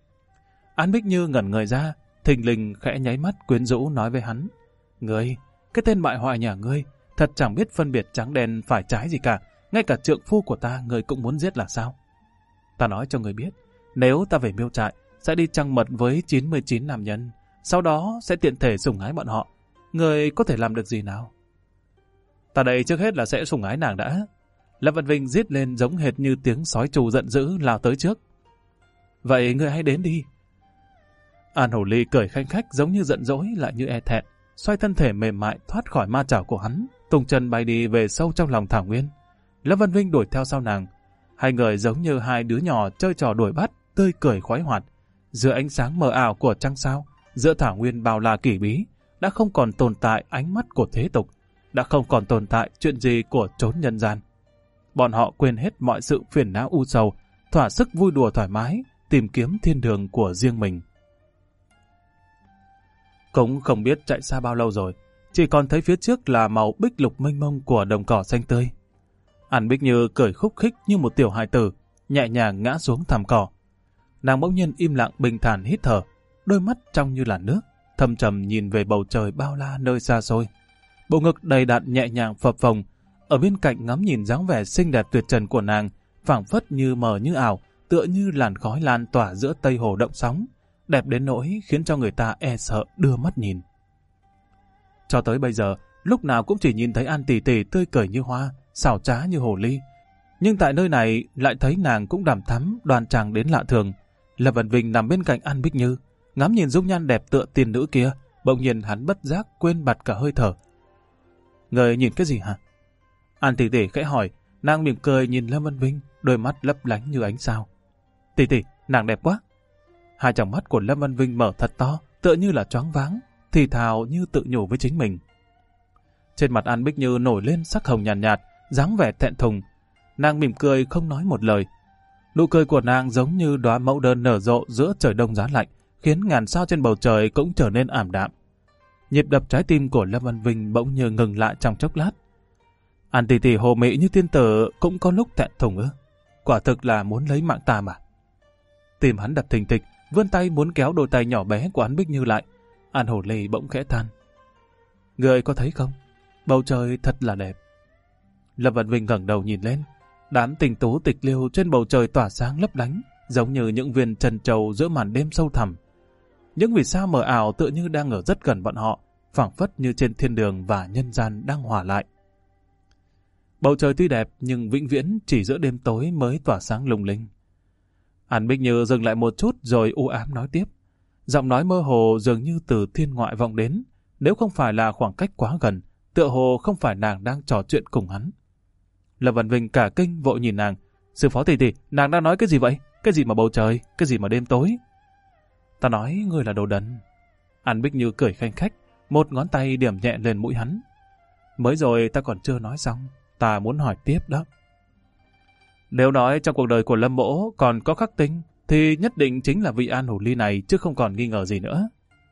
Speaker 1: An Bích Như ngẩn người ra, thình lình khẽ nháy mắt quyến rũ nói với hắn. Ngươi, cái tên bại hoại nhà ngươi, thật chẳng biết phân biệt trắng đen phải trái gì cả, ngay cả trượng phu của ta ngươi cũng muốn giết là sao? Ta nói cho ngươi biết, nếu ta về Miêu Trại, sẽ đi trăng mật với 99 nam nhân, sau đó sẽ tiện thể sủng ái bọn họ. Ngươi có thể làm được gì nào? Ta đây trước hết là sẽ sủng ái nàng đã. Lâm Văn Vinh rít lên giống hệt như tiếng sói trù giận dữ lao tới trước. Vậy ngươi hãy đến đi. An Hổ Ly cười khanh khách giống như giận dỗi lại như e thẹn, xoay thân thể mềm mại thoát khỏi ma chảo của hắn, tung chân bay đi về sâu trong lòng thảo nguyên. Lâm Văn Vinh đuổi theo sau nàng. Hai người giống như hai đứa nhỏ chơi trò đuổi bắt, tươi cười khoái hoạt. Giữa ánh sáng mờ ảo của trăng sao, giữa thảo nguyên bao la kỳ bí, đã không còn tồn tại ánh mắt của thế tục, đã không còn tồn tại chuyện gì của chốn nhân gian. Bọn họ quên hết mọi sự phiền não u sầu, thỏa sức vui đùa thoải mái, tìm kiếm thiên đường của riêng mình. Cũng không biết chạy xa bao lâu rồi, chỉ còn thấy phía trước là màu bích lục mênh mông của đồng cỏ xanh tươi. An Bích Như cười khúc khích như một tiểu hài tử, nhẹ nhàng ngã xuống thảm cỏ. Nàng bỗng nhiên im lặng bình thản hít thở, đôi mắt trong như là nước, thâm trầm nhìn về bầu trời bao la nơi xa xôi. Bộ ngực đầy đặn nhẹ nhàng phập phồng, ở bên cạnh ngắm nhìn dáng vẻ xinh đẹp tuyệt trần của nàng, phảng phất như mờ như ảo, tựa như làn khói lan tỏa giữa tây hồ động sóng, đẹp đến nỗi khiến cho người ta e sợ đưa mắt nhìn. Cho tới bây giờ, lúc nào cũng chỉ nhìn thấy An tỷ tỷ tươi cười như hoa, xảo trá như hồ ly. Nhưng tại nơi này lại thấy nàng cũng đằm thắm, đoan trang đến lạ thường. Lâm Văn Vinh nằm bên cạnh An Bích Như, ngắm nhìn dung nhan đẹp tựa tiên nữ kia, bỗng nhiên hắn bất giác quên bặt cả hơi thở. Người nhìn cái gì hả? An tỷ tỷ khẽ hỏi, nàng mỉm cười nhìn Lâm Văn Vinh, đôi mắt lấp lánh như ánh sao. Tỷ tỷ, nàng đẹp quá. Hai tròng mắt của Lâm Văn Vinh mở thật to, tựa như là choáng váng, thì thào như tự nhủ với chính mình. Trên mặt An Bích Như nổi lên sắc hồng nhàn nhạt, dáng vẻ thẹn thùng. Nàng mỉm cười không nói một lời. Nụ cười của nàng giống như đóa mẫu đơn nở rộ giữa trời đông giá lạnh, khiến ngàn sao trên bầu trời cũng trở nên ảm đạm. Nhịp đập trái tim của Lâm Văn Vinh bỗng như ngừng lại trong chốc lát. An tỷ tỷ hồ mị như tiên tử cũng có lúc thẹn thùng ư? Quả thực là muốn lấy mạng ta mà. Tim hắn đập thình thịch, vươn tay muốn kéo đôi tay nhỏ bé của An Bích Như lại. An Hổ Ly bỗng khẽ than. Người có thấy không? Bầu trời thật là đẹp. Lâm Văn Vinh ngẩng đầu nhìn lên. Đám tình tú tịch liêu trên bầu trời tỏa sáng lấp lánh, giống như những viên trân trầu giữa màn đêm sâu thẳm. Những vì sao mờ ảo tựa như đang ở rất gần bọn họ, phảng phất như trên thiên đường và nhân gian đang hòa lại. Bầu trời tuy đẹp nhưng vĩnh viễn chỉ giữa đêm tối mới tỏa sáng lung linh. An Bích Như dừng lại một chút rồi u ám nói tiếp. Giọng nói mơ hồ dường như từ thiên ngoại vọng đến, nếu không phải là khoảng cách quá gần, tựa hồ không phải nàng đang trò chuyện cùng hắn. Lâm Văn Vinh cả kinh vội nhìn nàng. Sư phó tỷ tỷ, nàng đang nói cái gì vậy? Cái gì mà bầu trời? Cái gì mà đêm tối? Ta nói ngươi là đồ đần. An Bích Như cười khanh khách, một ngón tay điểm nhẹ lên mũi hắn. Mới rồi ta còn chưa nói xong, ta muốn hỏi tiếp đó. Nếu nói trong cuộc đời của Lâm Mỗ còn có khắc tinh, thì nhất định chính là vị An Hổ Ly này chứ không còn nghi ngờ gì nữa.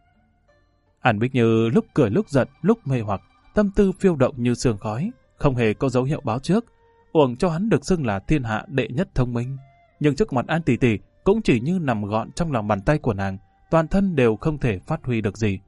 Speaker 1: An Bích Như lúc cười lúc giận, lúc mê hoặc, tâm tư phiêu động như sương khói, không hề có dấu hiệu báo trước, uổng cho hắn được xưng là thiên hạ đệ nhất thông minh. Nhưng trước mặt An tỷ tỷ cũng chỉ như nằm gọn trong lòng bàn tay của nàng, toàn thân đều không thể phát huy được gì.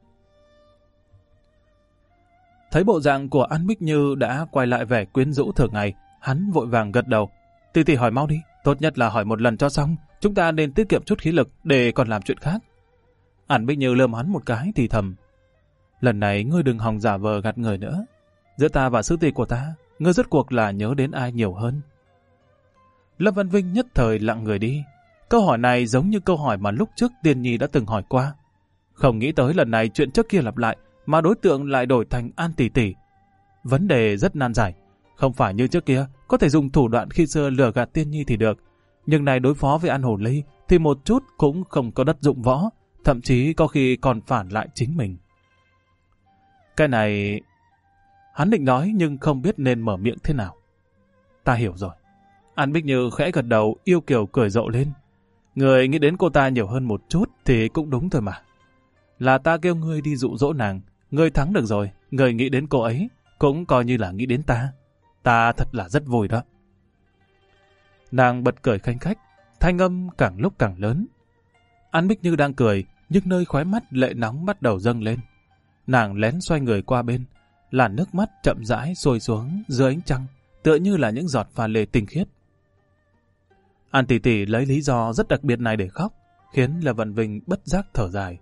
Speaker 1: Thấy bộ dạng của An Bích Như đã quay lại vẻ quyến rũ thường ngày, hắn vội vàng gật đầu. Tỷ tỷ hỏi mau đi, tốt nhất là hỏi một lần cho xong, chúng ta nên tiết kiệm chút khí lực để còn làm chuyện khác. An Bích Như lườm hắn một cái thì thầm. Lần này ngươi đừng hòng giả vờ gạt người nữa. Giữa ta và sư tỷ của ta, ngươi rốt cuộc là nhớ đến ai nhiều hơn? Lâm Văn Vinh nhất thời lặng người đi. Câu hỏi này giống như câu hỏi mà lúc trước Tiên Nhi đã từng hỏi qua. Không nghĩ tới lần này chuyện trước kia lặp lại, mà đối tượng lại đổi thành An tỷ tỷ. Vấn đề rất nan giải. Không phải như trước kia, có thể dùng thủ đoạn khi xưa lừa gạt Tiên Nhi thì được. Nhưng này đối phó với An Hổ Ly thì một chút cũng không có đất dụng võ, thậm chí có khi còn phản lại chính mình. Cái này... Hắn định nói nhưng không biết nên mở miệng thế nào. Ta hiểu rồi. An Bích Như khẽ gật đầu, yêu kiều cười rộ lên. Người nghĩ đến cô ta nhiều hơn một chút thì cũng đúng thôi mà. Là ta kêu ngươi đi dụ dỗ nàng, ngươi thắng được rồi, ngươi nghĩ đến cô ấy, cũng coi như là nghĩ đến ta. Ta thật là rất vui đó. Nàng bật cười khanh khách, thanh âm càng lúc càng lớn. An Bích Như đang cười, nhưng nơi khóe mắt lệ nóng bắt đầu dâng lên. Nàng lén xoay người qua bên, làn nước mắt chậm rãi xuôi xuống dưới ánh trăng, tựa như là những giọt pha lê tinh khiết. An tỷ tỷ lấy lý do rất đặc biệt này để khóc, khiến Lâm Văn Vinh bất giác thở dài.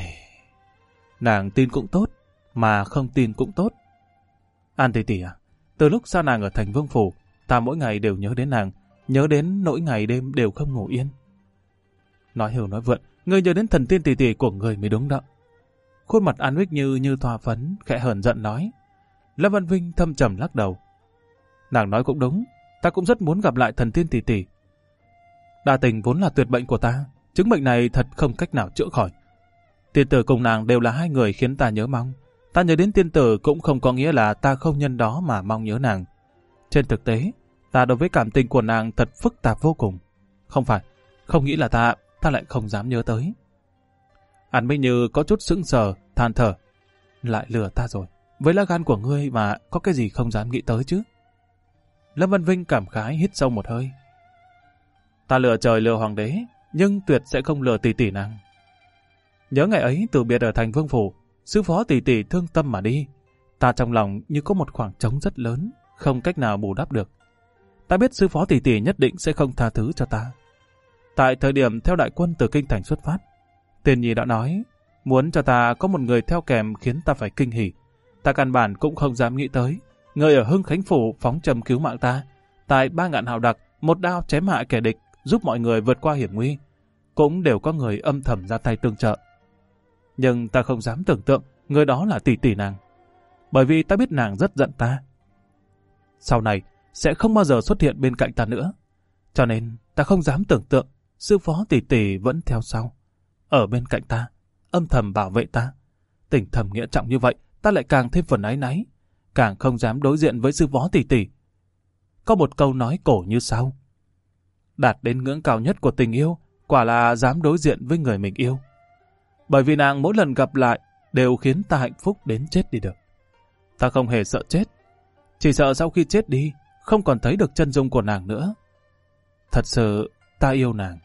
Speaker 1: Nàng tin cũng tốt, mà không tin cũng tốt. An tỷ tỷ à, Từ lúc xa nàng ở thành Vương Phủ, ta mỗi ngày đều nhớ đến nàng, nhớ đến nỗi ngày đêm đều không ngủ yên. Nói hưu nói vượn, ngươi nhớ đến thần tiên tỷ tỷ của ngươi mới đúng đó. Khuôn mặt An Bích như thoa phấn, khẽ hờn giận nói. Lâm Văn Vinh thâm trầm lắc đầu. Nàng nói cũng đúng, ta cũng rất muốn gặp lại thần tiên tỷ tỷ. Đa tình vốn là tuyệt bệnh của ta, chứng bệnh này thật không cách nào chữa khỏi. Tiên tử cùng nàng đều là hai người khiến ta nhớ mong. Ta nhớ đến tiên tử cũng không có nghĩa là ta không nhân đó mà mong nhớ nàng. Trên thực tế, ta đối với cảm tình của nàng thật phức tạp vô cùng. Không phải, không nghĩ là ta lại không dám nhớ tới. An Minh Như có chút sững sờ, than thở. Lại lừa ta rồi, với lá gan của ngươi mà có cái gì không dám nghĩ tới chứ? Lâm Văn Vinh cảm khái hít sâu một hơi. Ta lừa trời lừa hoàng đế, nhưng tuyệt sẽ không lừa tỷ tỷ nàng. Nhớ ngày ấy từ biệt ở thành Vương Phủ, sư phó tỷ tỷ thương tâm mà đi. Ta trong lòng như có một khoảng trống rất lớn, không cách nào bù đắp được. Ta biết sư phó tỷ tỷ nhất định sẽ không tha thứ cho ta. Tại thời điểm theo đại quân từ kinh thành xuất phát, Tiền Nhi đã nói muốn cho ta có một người theo kèm khiến ta phải kinh hỉ. Ta căn bản cũng không dám nghĩ tới. Người ở Hưng Khánh Phủ phóng trầm cứu mạng ta. Tại 3 ngạn hào đặc, một đao chém hạ kẻ địch, giúp mọi người vượt qua hiểm nguy. Cũng đều có người âm thầm ra tay tương trợ. Nhưng ta không dám tưởng tượng người đó là tỷ tỷ nàng. Bởi vì ta biết nàng rất giận ta. Sau này sẽ không bao giờ xuất hiện bên cạnh ta nữa. Cho nên ta không dám tưởng tượng sư phó tỷ tỷ vẫn theo sau, ở bên cạnh ta, âm thầm bảo vệ ta. Tình thầm nghĩa trọng như vậy, ta lại càng thêm phần áy náy, càng không dám đối diện với sư phó tỷ tỷ. Có một câu nói cổ như sau: đạt đến ngưỡng cao nhất của tình yêu, quả là dám đối diện với người mình yêu. Bởi vì nàng mỗi lần gặp lại đều khiến ta hạnh phúc đến chết đi được. Ta không hề sợ chết, chỉ sợ sau khi chết đi không còn thấy được chân dung của nàng nữa. Thật sự ta yêu nàng.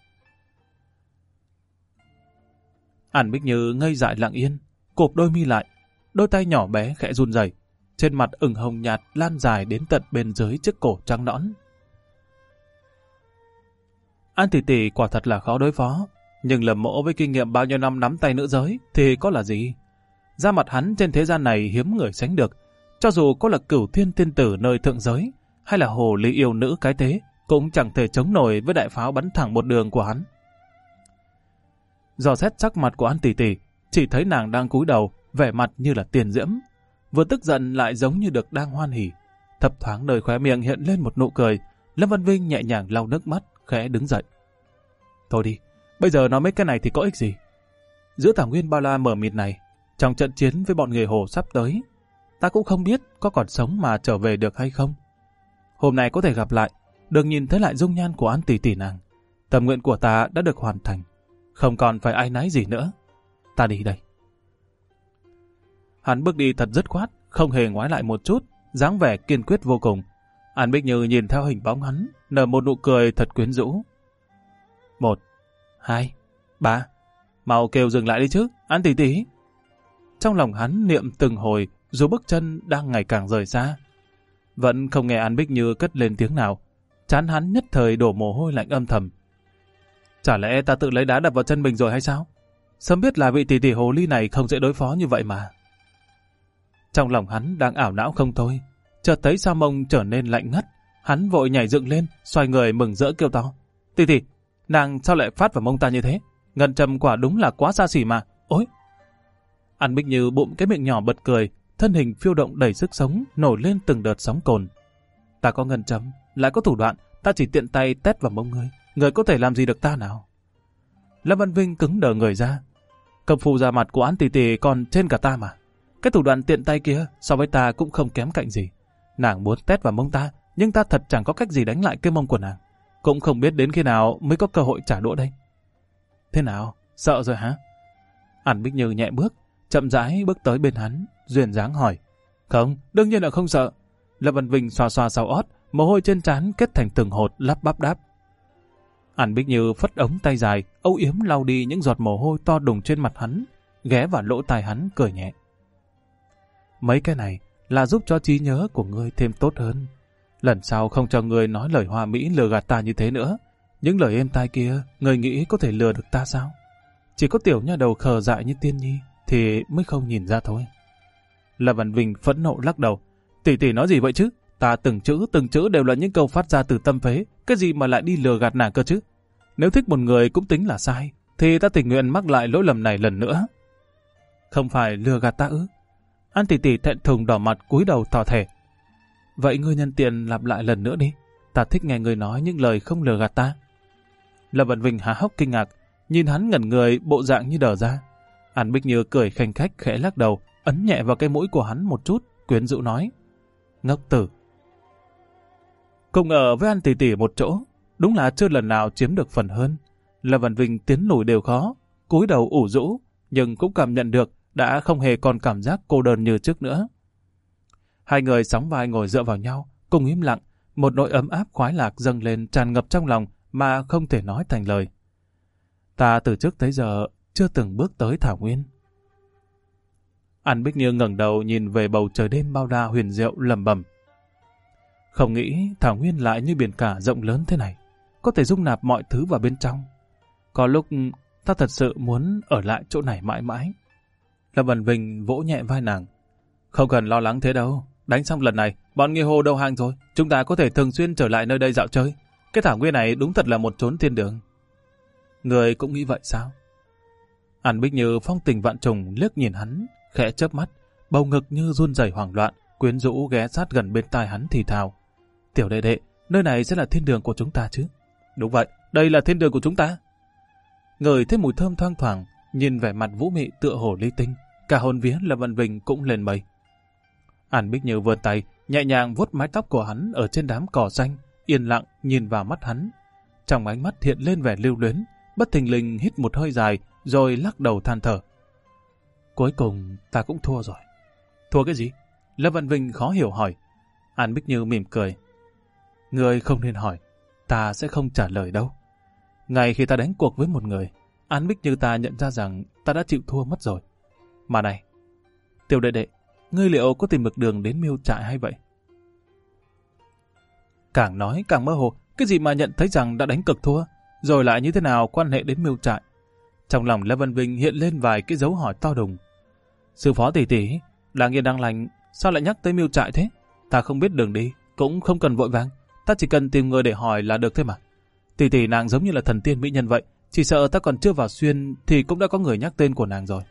Speaker 1: An Bích Như ngây dại lặng yên, cụp đôi mi lại, đôi tay nhỏ bé khẽ run rẩy, trên mặt ửng hồng nhạt lan dài đến tận bên dưới chiếc cổ trắng nõn. An tỷ tỷ quả thật là khó đối phó, nhưng Lâm Mỗ với kinh nghiệm bao nhiêu năm nắm tay nữ giới thì có là gì? Da mặt hắn trên thế gian này hiếm người sánh được, cho dù có là Cửu Thiên tiên tử nơi thượng giới, hay là hồ ly yêu nữ cái thế, cũng chẳng thể chống nổi với đại pháo bắn thẳng một đường của hắn. Dò xét sắc mặt của An tỷ tỷ, chỉ thấy nàng đang cúi đầu, vẻ mặt như là tiền diễm, vừa tức giận lại giống như được đang hoan hỉ. Thấp thoáng nơi khóe miệng hiện lên một nụ cười. Lâm Văn Vinh nhẹ nhàng lau nước mắt, khẽ đứng dậy. Thôi đi, bây giờ nói mấy cái này thì có ích gì? Giữa thảo nguyên bao la mờ mịt này, trong trận chiến với bọn người Hồ sắp tới, ta cũng không biết có còn sống mà trở về được hay không. Hôm nay có thể gặp lại, được nhìn thấy lại dung nhan của An tỷ tỷ nàng, tâm nguyện của ta đã được hoàn thành, không còn phải áy náy gì nữa. Ta đi đây. Hắn bước đi thật dứt khoát, không hề ngoái lại một chút, dáng vẻ kiên quyết vô cùng. An Bích Như nhìn theo hình bóng hắn, nở một nụ cười thật quyến rũ. 1, 2, 3, mau kêu dừng lại đi chứ, An tỷ tỷ. Trong lòng hắn niệm từng hồi, dù bước chân đang ngày càng rời xa. Vẫn không nghe An Bích Như cất lên tiếng nào, trán hắn nhất thời đổ mồ hôi lạnh âm thầm. Chả lẽ ta tự lấy đá đập vào chân mình rồi hay sao? Sớm biết là vị tỷ tỷ hồ ly này không dễ đối phó như vậy mà. Trong lòng hắn đang ảo não không thôi, chợt thấy Sa Mông trở nên lạnh ngắt, hắn vội nhảy dựng lên, xoay người mừng rỡ kêu to. Tỷ tỷ, nàng sao lại phát vào mông ta như thế? Ngân châm quả đúng là quá xa xỉ mà. Ôi! An Bích Như bụm cái miệng nhỏ bật cười, thân hình phiêu động đầy sức sống, nổi lên từng đợt sóng cồn. Ta có ngân châm, lại có thủ đoạn, ta chỉ tiện tay tét vào mông ngươi, người có thể làm gì được ta nào? Lâm Văn Vinh cứng đờ người ra. Công phu ra mặt của An tỷ tỷ còn trên cả ta mà. Cái thủ đoạn tiện tay kia so với ta cũng không kém cạnh gì. Nàng muốn tét vào mông ta, nhưng ta thật chẳng có cách gì đánh lại cái mông của nàng. Cũng không biết đến khi nào mới có cơ hội trả đũa đây. Thế nào? Sợ rồi hả? An Bích Như nhẹ bước, chậm rãi bước tới bên hắn, duyên dáng hỏi. Không, đương nhiên là không sợ. Lâm Văn Vinh xoa xoa sau ót, mồ hôi trên trán kết thành từng hột lắp bắp đáp. An Bích Như phất ống tay dài, âu yếm lau đi những giọt mồ hôi to đùng trên mặt hắn, ghé vào lỗ tai hắn cười nhẹ. Mấy cái này là giúp cho trí nhớ của ngươi thêm tốt hơn. Lần sau không cho ngươi nói lời hoa mỹ lừa gạt ta như thế nữa. Những lời êm tai kia, ngươi nghĩ có thể lừa được ta sao? Chỉ có tiểu nha đầu khờ dại như Tiên Nhi thì mới không nhìn ra thôi. Lâm Văn Vinh phẫn nộ lắc đầu. Tỷ tỷ nói gì vậy chứ? Ta từng chữ đều là những câu phát ra từ tâm phế, cái gì mà lại đi lừa gạt nàng cơ chứ? Nếu thích một người cũng tính là sai, thì ta tình nguyện mắc lại lỗi lầm này lần nữa. Không phải lừa gạt ta ư? An tỷ tỷ thẹn thùng đỏ mặt cúi đầu tỏ thể. Vậy ngươi nhân tiện lặp lại lần nữa đi. Ta thích nghe ngươi nói những lời không lừa gạt ta. Lâm Vân Vinh há hốc kinh ngạc, nhìn hắn ngẩn người bộ dạng như đờ ra. An Bích Như cười khanh khách khẽ lắc đầu, ấn nhẹ vào cái mũi của hắn một chút, quyến rũ nói. Ngốc tử. Cùng ở với An tỷ tỷ một chỗ, đúng là chưa lần nào chiếm được phần hơn. Lâm Vân Vinh tiến lùi đều khó, cúi đầu ủ rũ, nhưng cũng cảm nhận được đã không hề còn cảm giác cô đơn như trước nữa. Hai người sóng vai ngồi dựa vào nhau, cùng im lặng, một nỗi ấm áp khoái lạc dâng lên tràn ngập trong lòng mà không thể nói thành lời. Ta từ trước tới giờ chưa từng bước tới Thảo Nguyên. An Bích Như ngẩng đầu nhìn về bầu trời đêm bao la huyền diệu lẩm bẩm. Không nghĩ Thảo Nguyên lại như biển cả rộng lớn thế này, có thể dung nạp mọi thứ vào bên trong. Có lúc ta thật sự muốn ở lại chỗ này mãi mãi. Lâm Vân Vinh vỗ nhẹ vai nàng. Không cần lo lắng thế đâu, đánh xong lần này, bọn Nghê Hồ đầu hàng rồi, chúng ta có thể thường xuyên trở lại nơi đây dạo chơi. Cái Thảo Nguyên này đúng thật là một chốn thiên đường. Người cũng nghĩ vậy sao? An Bích Như phong tình vạn trùng liếc nhìn hắn, khẽ chớp mắt, bầu ngực như run rẩy hoảng loạn, quyến rũ ghé sát gần bên tai hắn thì thào. Tiểu đệ đệ, nơi này sẽ là thiên đường của chúng ta chứ? Đúng vậy, đây là thiên đường của chúng ta. Ngửi thấy mùi thơm thoang thoảng, nhìn vẻ mặt vũ mị tựa hồ ly tinh, cả hồn vía Lâm Vân Vinh cũng lên mây. An Bích Như vươn tay, nhẹ nhàng vuốt mái tóc của hắn ở trên đám cỏ xanh, yên lặng nhìn vào mắt hắn. Trong ánh mắt hiện lên vẻ lưu luyến, bất thình lình hít một hơi dài, rồi lắc đầu than thở. Cuối cùng ta cũng thua rồi. Thua cái gì? Lâm Vân Vinh khó hiểu hỏi. An Bích Như mỉm cười. Người không nên hỏi, ta sẽ không trả lời đâu. Ngày khi ta đánh cuộc với một người, An Bích Như ta nhận ra rằng ta đã chịu thua mất rồi. Mà này, Tiểu đệ đệ, ngươi liệu có tìm được đường đến Miêu Trại hay vậy? Càng nói càng mơ hồ, cái gì mà nhận thấy rằng đã đánh cực thua, rồi lại như thế nào quan hệ đến Miêu Trại? Trong lòng Lâm Vân Vinh hiện lên vài cái dấu hỏi to đùng. Sư phó tỷ tỷ, đang yên đang lành, sao lại nhắc tới Miêu Trại thế? Ta không biết đường đi, cũng không cần vội vàng, ta chỉ cần tìm người để hỏi là được thôi mà. Tỷ tỷ nàng giống như là thần tiên mỹ nhân vậy, chỉ sợ ta còn chưa vào xuyên thì cũng đã có người nhắc tên của nàng rồi.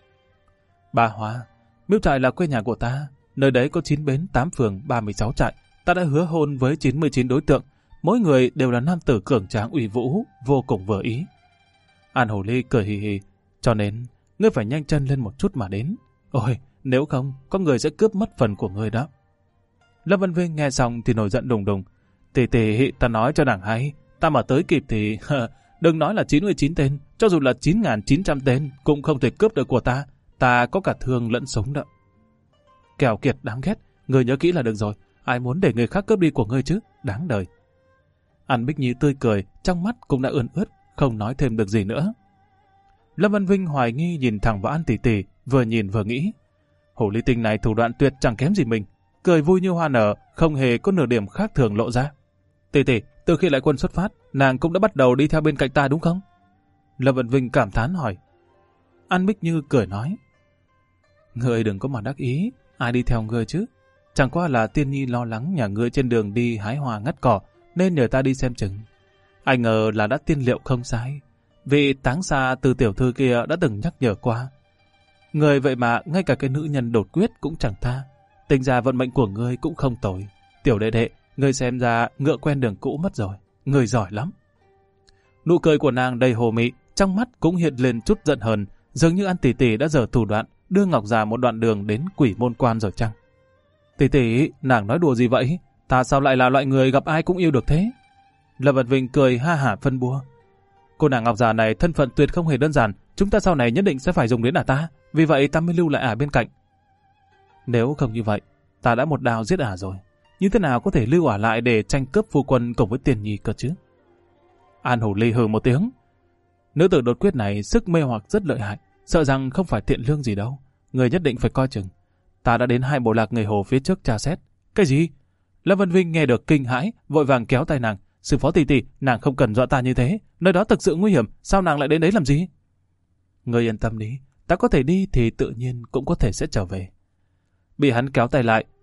Speaker 1: Bà Hoa, Miêu Trại là quê nhà của ta, nơi đấy có 9 bến, 8 phường, 36 trại. Ta đã hứa hôn với 99 đối tượng, mỗi người đều là nam tử cường tráng uy vũ, vô cùng vừa ý. An Hồ Ly cười hì hì, cho nên ngươi phải nhanh chân lên một chút mà đến. Ôi, nếu không, có người sẽ cướp mất phần của ngươi đó. Lâm Vân Vinh nghe xong thì nổi giận đùng đùng. Tỷ tỷ, ta nói cho nàng hay, ta mà tới kịp thì đừng nói là 99 tên, cho dù là 9.900 tên cũng không thể cướp được của ta. Ta có cả thương lẫn sống đó. Kẻo kiệt đáng ghét, ngươi nhớ kỹ là được rồi. Ai muốn để người khác cướp đi của ngươi chứ, đáng đời. An Bích Nhi tươi cười, trong mắt cũng đã ươn ướt, không nói thêm được gì nữa. Lâm Văn Vinh hoài nghi nhìn thẳng vào An tỷ tỷ, vừa nhìn vừa nghĩ. Hồ ly tinh này thủ đoạn tuyệt chẳng kém gì mình, cười vui như hoa nở, không hề có nửa điểm khác thường lộ ra. Tỷ tỷ, từ khi lại quân xuất phát, nàng cũng đã bắt đầu đi theo bên cạnh ta đúng không? Lâm Văn Vinh cảm thán hỏi. An Bích Như cười nói. Ngươi đừng có mà đắc ý, ai đi theo ngươi chứ? Chẳng qua là Tiên Nhi lo lắng nhà ngươi trên đường đi hái hoa ngắt cỏ, nên nhờ ta đi xem chừng. Ai ngờ là đã tiên liệu không sai. Vị táng xa từ tiểu thư kia đã từng nhắc nhở qua. Người vậy mà ngay cả cái nữ nhân đột quyết cũng chẳng tha. Tính ra vận mệnh của ngươi cũng không tồi. Tiểu đệ đệ, ngươi xem ra ngựa quen đường cũ mất rồi. Ngươi giỏi lắm. Nụ cười của nàng đầy hồ mị, trong mắt cũng hiện lên chút giận hờn, dường như An tỷ tỷ đã dở thủ đoạn đưa Ngọc Già một đoạn đường đến Quỷ Môn Quan rồi chăng? Tỷ tỷ, nàng nói đùa gì vậy? Ta sao lại là loại người gặp ai cũng yêu được thế? Lâm Vật Vinh cười ha hả phân bua. Cô nàng Ngọc Già này thân phận tuyệt không hề đơn giản, chúng ta sau này nhất định sẽ phải dùng đến ta, vì vậy ta mới lưu lại bên cạnh. Nếu không như vậy, ta đã một đao giết rồi, như thế nào có thể lưu lại để tranh cướp phu quân cùng với Tiền Nhi cơ chứ? An Hổ Ly hừ một tiếng. Nữ tử đột quyết này sức mê hoặc rất lợi hại, sợ rằng không phải thiện lương gì đâu, người nhất định phải coi chừng. Ta đã đến 2 bộ lạc người Hồ phía trước tra xét. Cái gì? Lâm Vân Vinh nghe được kinh hãi, vội vàng kéo tay nàng. Sư phó tỷ tỷ, nàng không cần dọa ta như thế, nơi đó thực sự nguy hiểm, sao nàng lại đến đấy làm gì? Ngươi yên tâm đi, ta có thể đi thì tự nhiên cũng có thể sẽ trở về. Bị hắn kéo tay lại,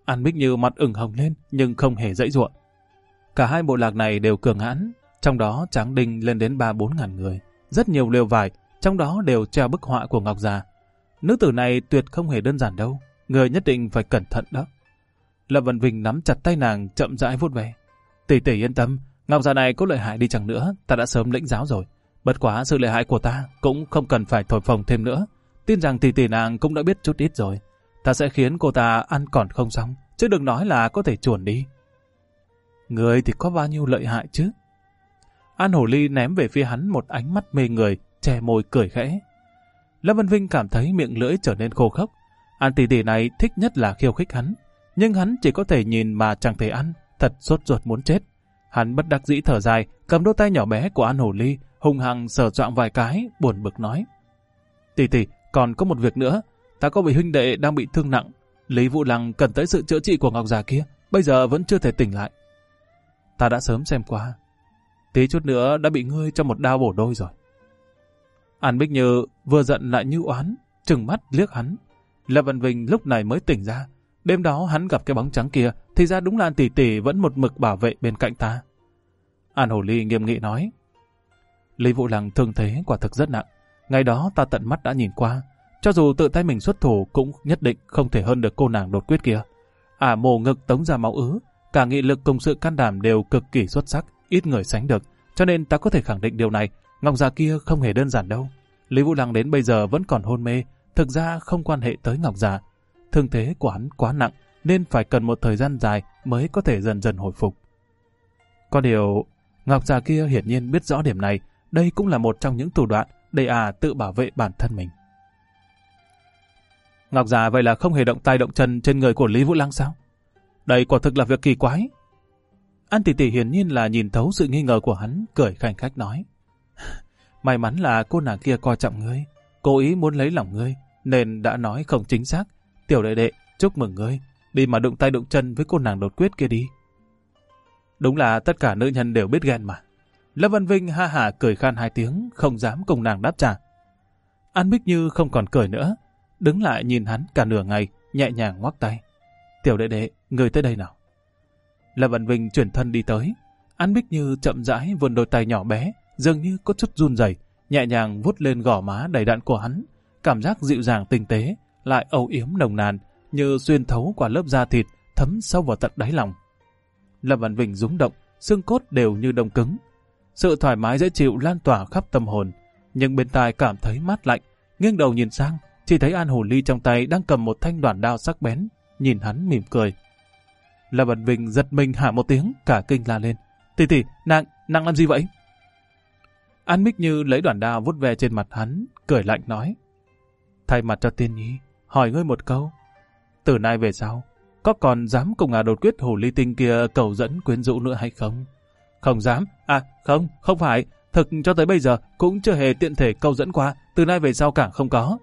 Speaker 1: An Bích Như mặt ửng hồng lên nhưng không hề dãy giụa. Cả hai bộ lạc này đều cường hãn, trong đó Tráng Đinh lên đến 3-4 ngàn người. Rất nhiều lều vải, trong đó đều treo bức họa của Ngọc Già. Nữ tử này tuyệt không hề đơn giản đâu, người nhất định phải cẩn thận đó. Lâm Vân Vinh nắm chặt tay nàng chậm rãi vuốt ve. Tỷ tỷ yên tâm, Ngọc Già này có lợi hại đi chăng nữa, ta đã sớm lĩnh giáo rồi. Bất quá sự lợi hại của ta cũng không cần phải thổi phồng thêm nữa. Tin rằng tỷ tỷ nàng cũng đã biết chút ít rồi. Ta sẽ khiến cô ta ăn còn không xong, chứ đừng nói là có thể chuồn đi. Người thì có bao nhiêu lợi hại chứ? An Hổ Ly ném về phía hắn một ánh mắt mê người, che môi cười khẽ. Lâm Vân Vinh cảm thấy miệng lưỡi trở nên khô khốc. An tỷ tỷ này thích nhất là khiêu khích hắn, nhưng hắn chỉ có thể nhìn mà chẳng thể ăn, thật sốt ruột muốn chết. Hắn bất đắc dĩ thở dài, cầm đôi tay nhỏ bé của An Hổ Ly, hung hăng sờ soạng vài cái, buồn bực nói. Tỷ tỷ, còn có một việc nữa, ta có vị huynh đệ đang bị thương nặng. Lý Vũ Lăng cần tới sự chữa trị của Ngọc Già kia, bây giờ vẫn chưa thể tỉnh lại. Ta đã sớm xem qua, tí chút nữa đã bị ngươi cho một đao bổ đôi rồi. An Bích Như vừa giận lại như oán, trừng mắt liếc hắn. Lâm Vân Vinh lúc này mới tỉnh ra. Đêm đó hắn gặp cái bóng trắng kia, thì ra đúng là An tỷ tỷ vẫn một mực bảo vệ bên cạnh ta. An Hổ Ly nghiêm nghị nói. Lý Vũ Lăng thương thế quả thực rất nặng. Ngày đó ta tận mắt đã nhìn qua. Cho dù tự tay mình xuất thủ cũng nhất định không thể hơn được cô nàng đột quyết kia. Mổ ngực tống ra máu ứ, cả nghị lực cùng sự can đảm đều cực kỳ xuất sắc, ít người sánh được. Cho nên ta có thể khẳng định điều này, Ngọc Già kia không hề đơn giản đâu. Lý Vũ Lăng đến bây giờ vẫn còn hôn mê, thực ra không quan hệ tới Ngọc Già. Thương thế của hắn quá nặng, nên phải cần một thời gian dài mới có thể dần dần hồi phục. Có điều, Ngọc Già kia hiển nhiên biết rõ điểm này, đây cũng là một trong những thủ đoạn để tự bảo vệ bản thân mình. Ngọc Già vậy là không hề động tay động chân trên người của Lý Vũ Lăng sao? Đây quả thực là việc kỳ quái. An tỷ tỷ hiển nhiên là nhìn thấu sự nghi ngờ của hắn, cười khanh khách nói. May mắn là cô nàng kia coi trọng ngươi, cố ý muốn lấy lòng ngươi, nên đã nói không chính xác. Tiểu đệ đệ, chúc mừng ngươi, đi mà đụng tay đụng chân với cô nàng đột quyết kia đi. Đúng là tất cả nữ nhân đều biết ghen mà. Lâm Vân Vinh ha hả cười khan hai tiếng, không dám cùng nàng đáp trả. An Bích Như không còn cười nữa, đứng lại nhìn hắn cả nửa ngày, nhẹ nhàng ngoắc tay. Tiểu đệ đệ, người tới đây nào. Lâm Vân Vinh chuyển thân đi tới. An Bích Như chậm rãi vươn đôi tay nhỏ bé, dường như có chút run rẩy, nhẹ nhàng vuốt lên gò má đầy đặn của hắn. Cảm giác dịu dàng tinh tế, lại âu yếm nồng nàn, như xuyên thấu qua lớp da thịt, thấm sâu vào tận đáy lòng. Lâm Vân Vinh rung động, xương cốt đều như đông cứng. Sự thoải mái dễ chịu lan tỏa khắp tâm hồn, nhưng bên tai cảm thấy mát lạnh. Nghiêng đầu nhìn sang, chỉ thấy An Hổ Ly trong tay đang cầm một thanh đoản đao sắc bén, nhìn hắn mỉm cười. Lâm Vân Vinh giật mình hả một tiếng, cả kinh la lên. Tỷ tỷ, nàng làm gì vậy? An Bích Như lấy đoản đao vuốt ve trên mặt hắn, cười lạnh nói. Thay mặt cho Tiên Nhi, hỏi ngươi một câu. Từ nay về sau, có còn dám cùng đột quyết hồ ly tinh kia cầu dẫn quyến rũ nữa hay không? Không dám, không phải, thực cho tới bây giờ cũng chưa hề tiện thể câu dẫn qua, từ nay về sau càng không có.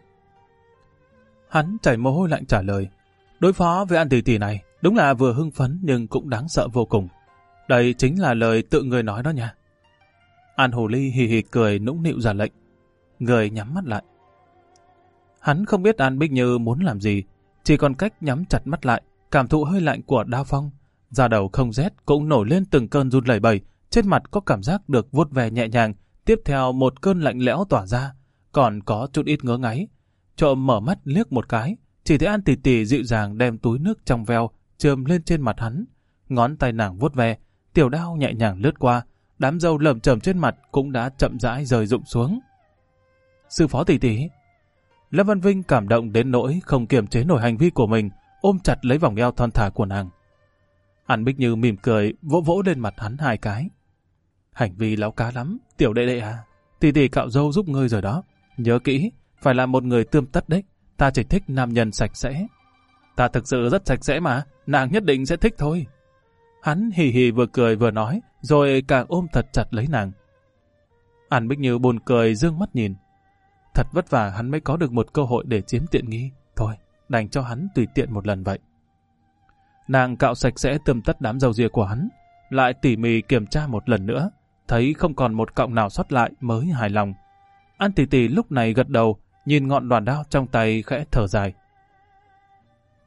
Speaker 1: Hắn chảy mồ hôi lạnh trả lời. Đối phó với An tỷ tỷ này, đúng là vừa hưng phấn nhưng cũng đáng sợ vô cùng. Đây chính là lời tự người nói đó nha. An Hồ Ly hì hì cười nũng nịu ra lệnh. Người nhắm mắt lại. Hắn không biết An Bích Như muốn làm gì, chỉ còn cách nhắm chặt mắt lại, cảm thụ hơi lạnh của đao phong. Da đầu không rét cũng nổi lên từng cơn run lẩy bẩy, trên mặt có cảm giác được vuốt ve nhẹ nhàng, tiếp theo một cơn lạnh lẽo tỏa ra, còn có chút ít ngứa ngáy. Trộm mở mắt liếc một cái, chỉ thấy An tỷ tỷ dịu dàng đem túi nước trong veo chườm lên trên mặt hắn, ngón tay nàng vuốt ve, tiểu đao nhẹ nhàng lướt qua, đám râu lởm chởm trên mặt cũng đã chậm rãi rơi rụng xuống. Sư phó tỷ tỷ. Lâm Văn Vinh cảm động đến nỗi không kiềm chế nổi hành vi của mình, ôm chặt lấy vòng eo thon thả của nàng. An Bích Như mỉm cười, vỗ vỗ lên mặt hắn hai cái. Hành vi láo cá lắm, tiểu đệ đệ à. Tỷ tỷ cạo râu giúp ngươi rồi đó. Nhớ kỹ, phải là một người tươm tất đấy. Ta chỉ thích nam nhân sạch sẽ. Ta thực sự rất sạch sẽ mà, nàng nhất định sẽ thích thôi. Hắn hì hì vừa cười vừa nói, rồi càng ôm thật chặt lấy nàng. An Bích Như buồn cười dương mắt nhìn. Thật vất vả hắn mới có được một cơ hội để chiếm tiện nghi. Thôi, đành cho hắn tùy tiện một lần vậy. Nàng cạo sạch sẽ tươm tất đám râu ria của hắn, lại tỉ mỉ kiểm tra một lần nữa, thấy không còn một cọng nào sót lại mới hài lòng. An tỷ tỷ lúc này gật đầu, nhìn ngọn đoàn đao trong tay khẽ thở dài.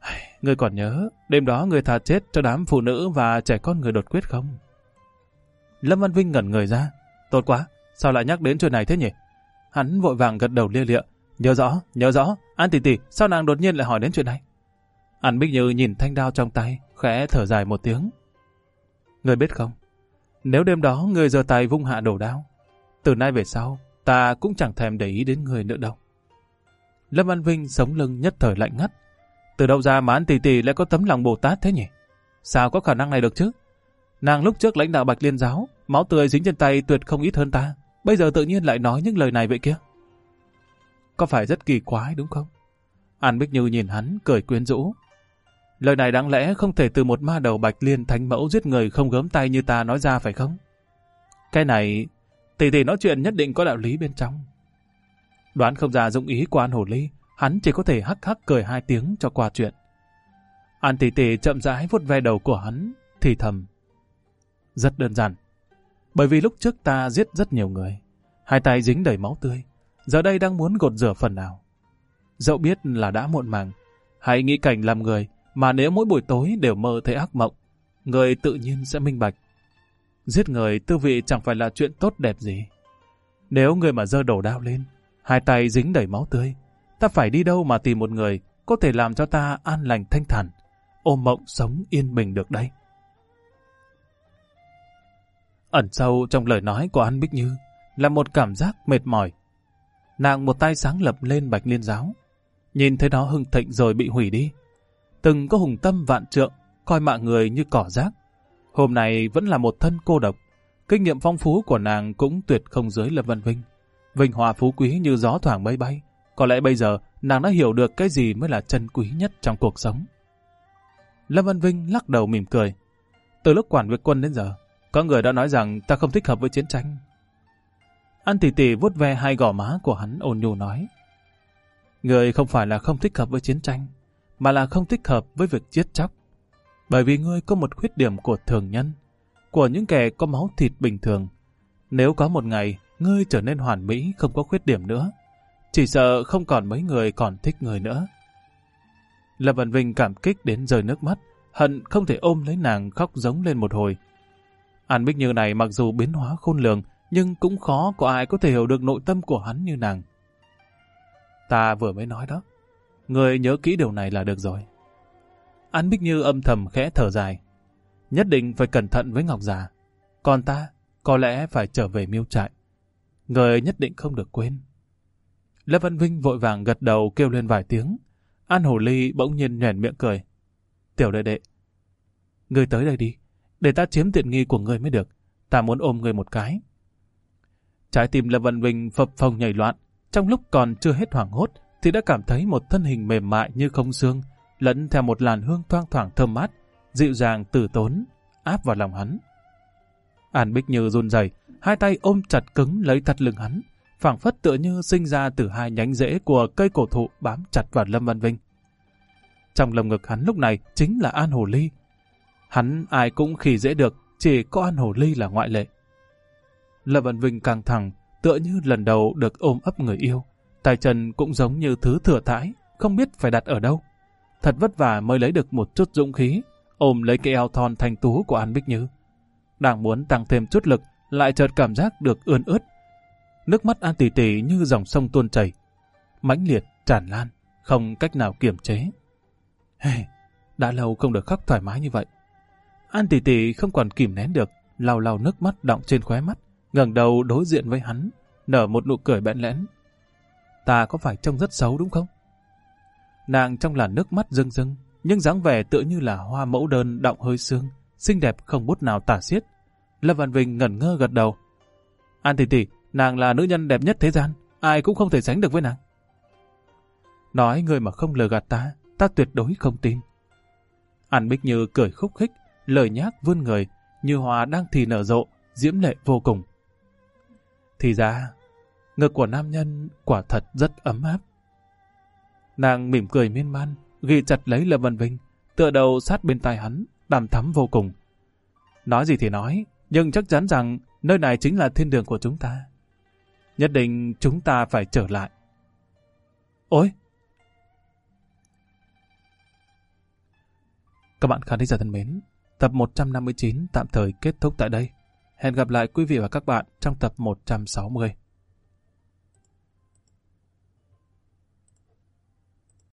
Speaker 1: Ngươi còn nhớ, đêm đó ngươi thà chết cho đám phụ nữ và trẻ con người đột quyết không? Lâm Văn Vinh ngẩn người ra. Tốt quá, sao lại nhắc đến chuyện này thế nhỉ? Hắn vội vàng gật đầu lia lịa. Nhớ rõ, An tỷ tỷ, sao nàng đột nhiên lại hỏi đến chuyện này? An Bích Như nhìn thanh đao trong tay, khẽ thở dài một tiếng. Ngươi biết không, nếu đêm đó ngươi giơ tay vung hạ đổ đao, từ nay về sau, ta cũng chẳng thèm để ý đến ngươi nữa đâu. Lâm Văn Vinh sống lưng nhất thời lạnh ngắt. Từ đâu ra mà An tỷ tỷ lại có tấm lòng Bồ Tát thế nhỉ? Sao có khả năng này được chứ? Nàng lúc trước lãnh đạo Bạch Liên giáo, máu tươi dính trên tay tuyệt không ít hơn ta, bây giờ tự nhiên lại nói những lời này vậy kia. Có phải rất kỳ quái đúng không? An Bích Như nhìn hắn cười quyến rũ. Lời này đáng lẽ không thể từ một ma đầu Bạch Liên thánh mẫu giết người không gớm tay như ta nói ra phải không? Cái này, tỷ tỷ nói chuyện nhất định có đạo lý bên trong. Đoán không ra dụng ý của An Hồ Ly, hắn chỉ có thể hắc hắc cười 2 tiếng cho qua chuyện. An tỷ tỷ chậm rãi vuốt ve đầu của hắn, thì thầm. Rất đơn giản. Bởi vì lúc trước ta giết rất nhiều người, 2 tay dính đầy máu tươi, giờ đây đang muốn gột rửa phần nào. Dẫu biết là đã muộn màng, hãy nghĩ cảnh làm người mà nếu mỗi buổi tối đều mơ thấy ác mộng, người tự nhiên sẽ minh bạch. Giết người tư vị chẳng phải là chuyện tốt đẹp gì. Nếu người mà giơ đổ đao lên, 2 tay dính đầy máu tươi, ta phải đi đâu mà tìm một người có thể làm cho ta an lành thanh thản, ôm mộng sống yên bình được đây? Ẩn sâu trong lời nói của An Bích Như là một cảm giác mệt mỏi. Nàng một tay sáng lập lên Bạch Liên giáo, nhìn thấy nó hưng thịnh rồi bị hủy đi. Từng có hùng tâm vạn trượng, coi mạng người như cỏ rác. Hôm nay vẫn là một thân cô độc. Kinh nghiệm phong phú của nàng cũng tuyệt không dưới Lâm Văn Vinh. Vinh hoa phú quý như gió thoảng mây bay. Có lẽ bây giờ nàng đã hiểu được cái gì mới là chân quý nhất trong cuộc sống. Lâm Văn Vinh lắc đầu mỉm cười. Từ lúc quản việc quân đến giờ, có người đã nói rằng ta không thích hợp với chiến tranh. An tỷ tỷ vuốt ve 2 gò má của hắn ôn nhu nói. Người không phải là không thích hợp với chiến tranh, mà là không thích hợp với việc giết chóc. Bởi vì ngươi có một khuyết điểm của thường nhân, của những kẻ có máu thịt bình thường. Nếu có một ngày ngươi trở nên hoàn mỹ không có khuyết điểm nữa, chỉ sợ không còn mấy người còn thích người nữa. Lâm Văn Vinh cảm kích đến rơi nước mắt, hận không thể ôm lấy nàng khóc giống lên một hồi. An Bích Như này mặc dù biến hóa khôn lường, nhưng cũng khó có ai có thể hiểu được nội tâm của hắn như nàng. Ta vừa mới nói đó, người nhớ kỹ điều này là được rồi. An Bích Như âm thầm khẽ thở dài. Nhất định phải cẩn thận với Ngọc già. Còn ta, có lẽ phải trở về miêu trại. Người nhất định không được quên. Lâm Văn Vinh vội vàng gật đầu kêu lên vài tiếng. An Hồ Ly bỗng nhiên nhoẻn miệng cười. Tiểu đệ đệ, ngươi tới đây đi, để ta chiếm tiện nghi của ngươi mới được. Ta muốn ôm ngươi một cái. Trái tim Lâm Văn Vinh phập phồng nhảy loạn. Trong lúc còn chưa hết hoảng hốt thì đã cảm thấy một thân hình mềm mại như không xương, lẫn theo một làn hương thoang thoảng thơm mát, dịu dàng từ tốn, áp vào lòng hắn. An Bích Như run rẩy, 2 tay ôm chặt cứng lấy thắt lưng hắn, phảng phất tựa như sinh ra từ 2 nhánh rễ của cây cổ thụ bám chặt vào Lâm Văn Vinh. Trong lồng ngực hắn lúc này chính là An Hồ Ly. Hắn ai cũng khỉ dễ được, chỉ có An Hồ Ly là ngoại lệ. Lâm Văn Vinh căng thẳng, tựa như lần đầu được ôm ấp người yêu. Tay chân cũng giống như thứ thừa thãi, không biết phải đặt ở đâu. Thật vất vả mới lấy được một chút dũng khí, ôm lấy cái eo thon thanh tú của An Bích Như. Đang muốn tăng thêm chút lực, lại chợt cảm giác được ươn ướt. Nước mắt An tỷ tỷ như dòng sông tuôn chảy, mãnh liệt, tràn lan, không cách nào kiềm chế. Đã lâu không được khóc thoải mái như vậy. An tỷ tỷ không còn kìm nén được, lau lau nước mắt đọng trên khóe mắt, ngẩng đầu đối diện với hắn, nở một nụ cười bẽn lẽn. Ta có phải trông rất xấu đúng không? Nàng trong làn nước mắt rưng rưng, nhưng dáng vẻ tựa như là hoa mẫu đơn đọng hơi sương, xinh đẹp không bút nào tả xiết. Lâm Văn Vinh ngẩn ngơ gật đầu. An tỷ tỷ, nàng là nữ nhân đẹp nhất thế gian, ai cũng không thể sánh được với nàng. Nói người mà không lừa gạt ta, ta tuyệt đối không tin. An Bích Như cười khúc khích, lời nhác vươn người, như hoa đang thì nở rộ, diễm lệ vô cùng. Thì ra, ngực của nam nhân quả thật rất ấm áp. Nàng mỉm cười miên man, ghi chặt lấy Lâm Văn Vinh, tựa đầu sát bên tai hắn, đằm thắm vô cùng. Nói gì thì nói, nhưng chắc chắn rằng nơi này chính là thiên đường của chúng ta. Nhất định chúng ta phải trở lại. Ôi! Các bạn khán thính giả thân mến, tập 159 tạm thời kết thúc tại đây. Hẹn gặp lại quý vị và các bạn trong tập 160.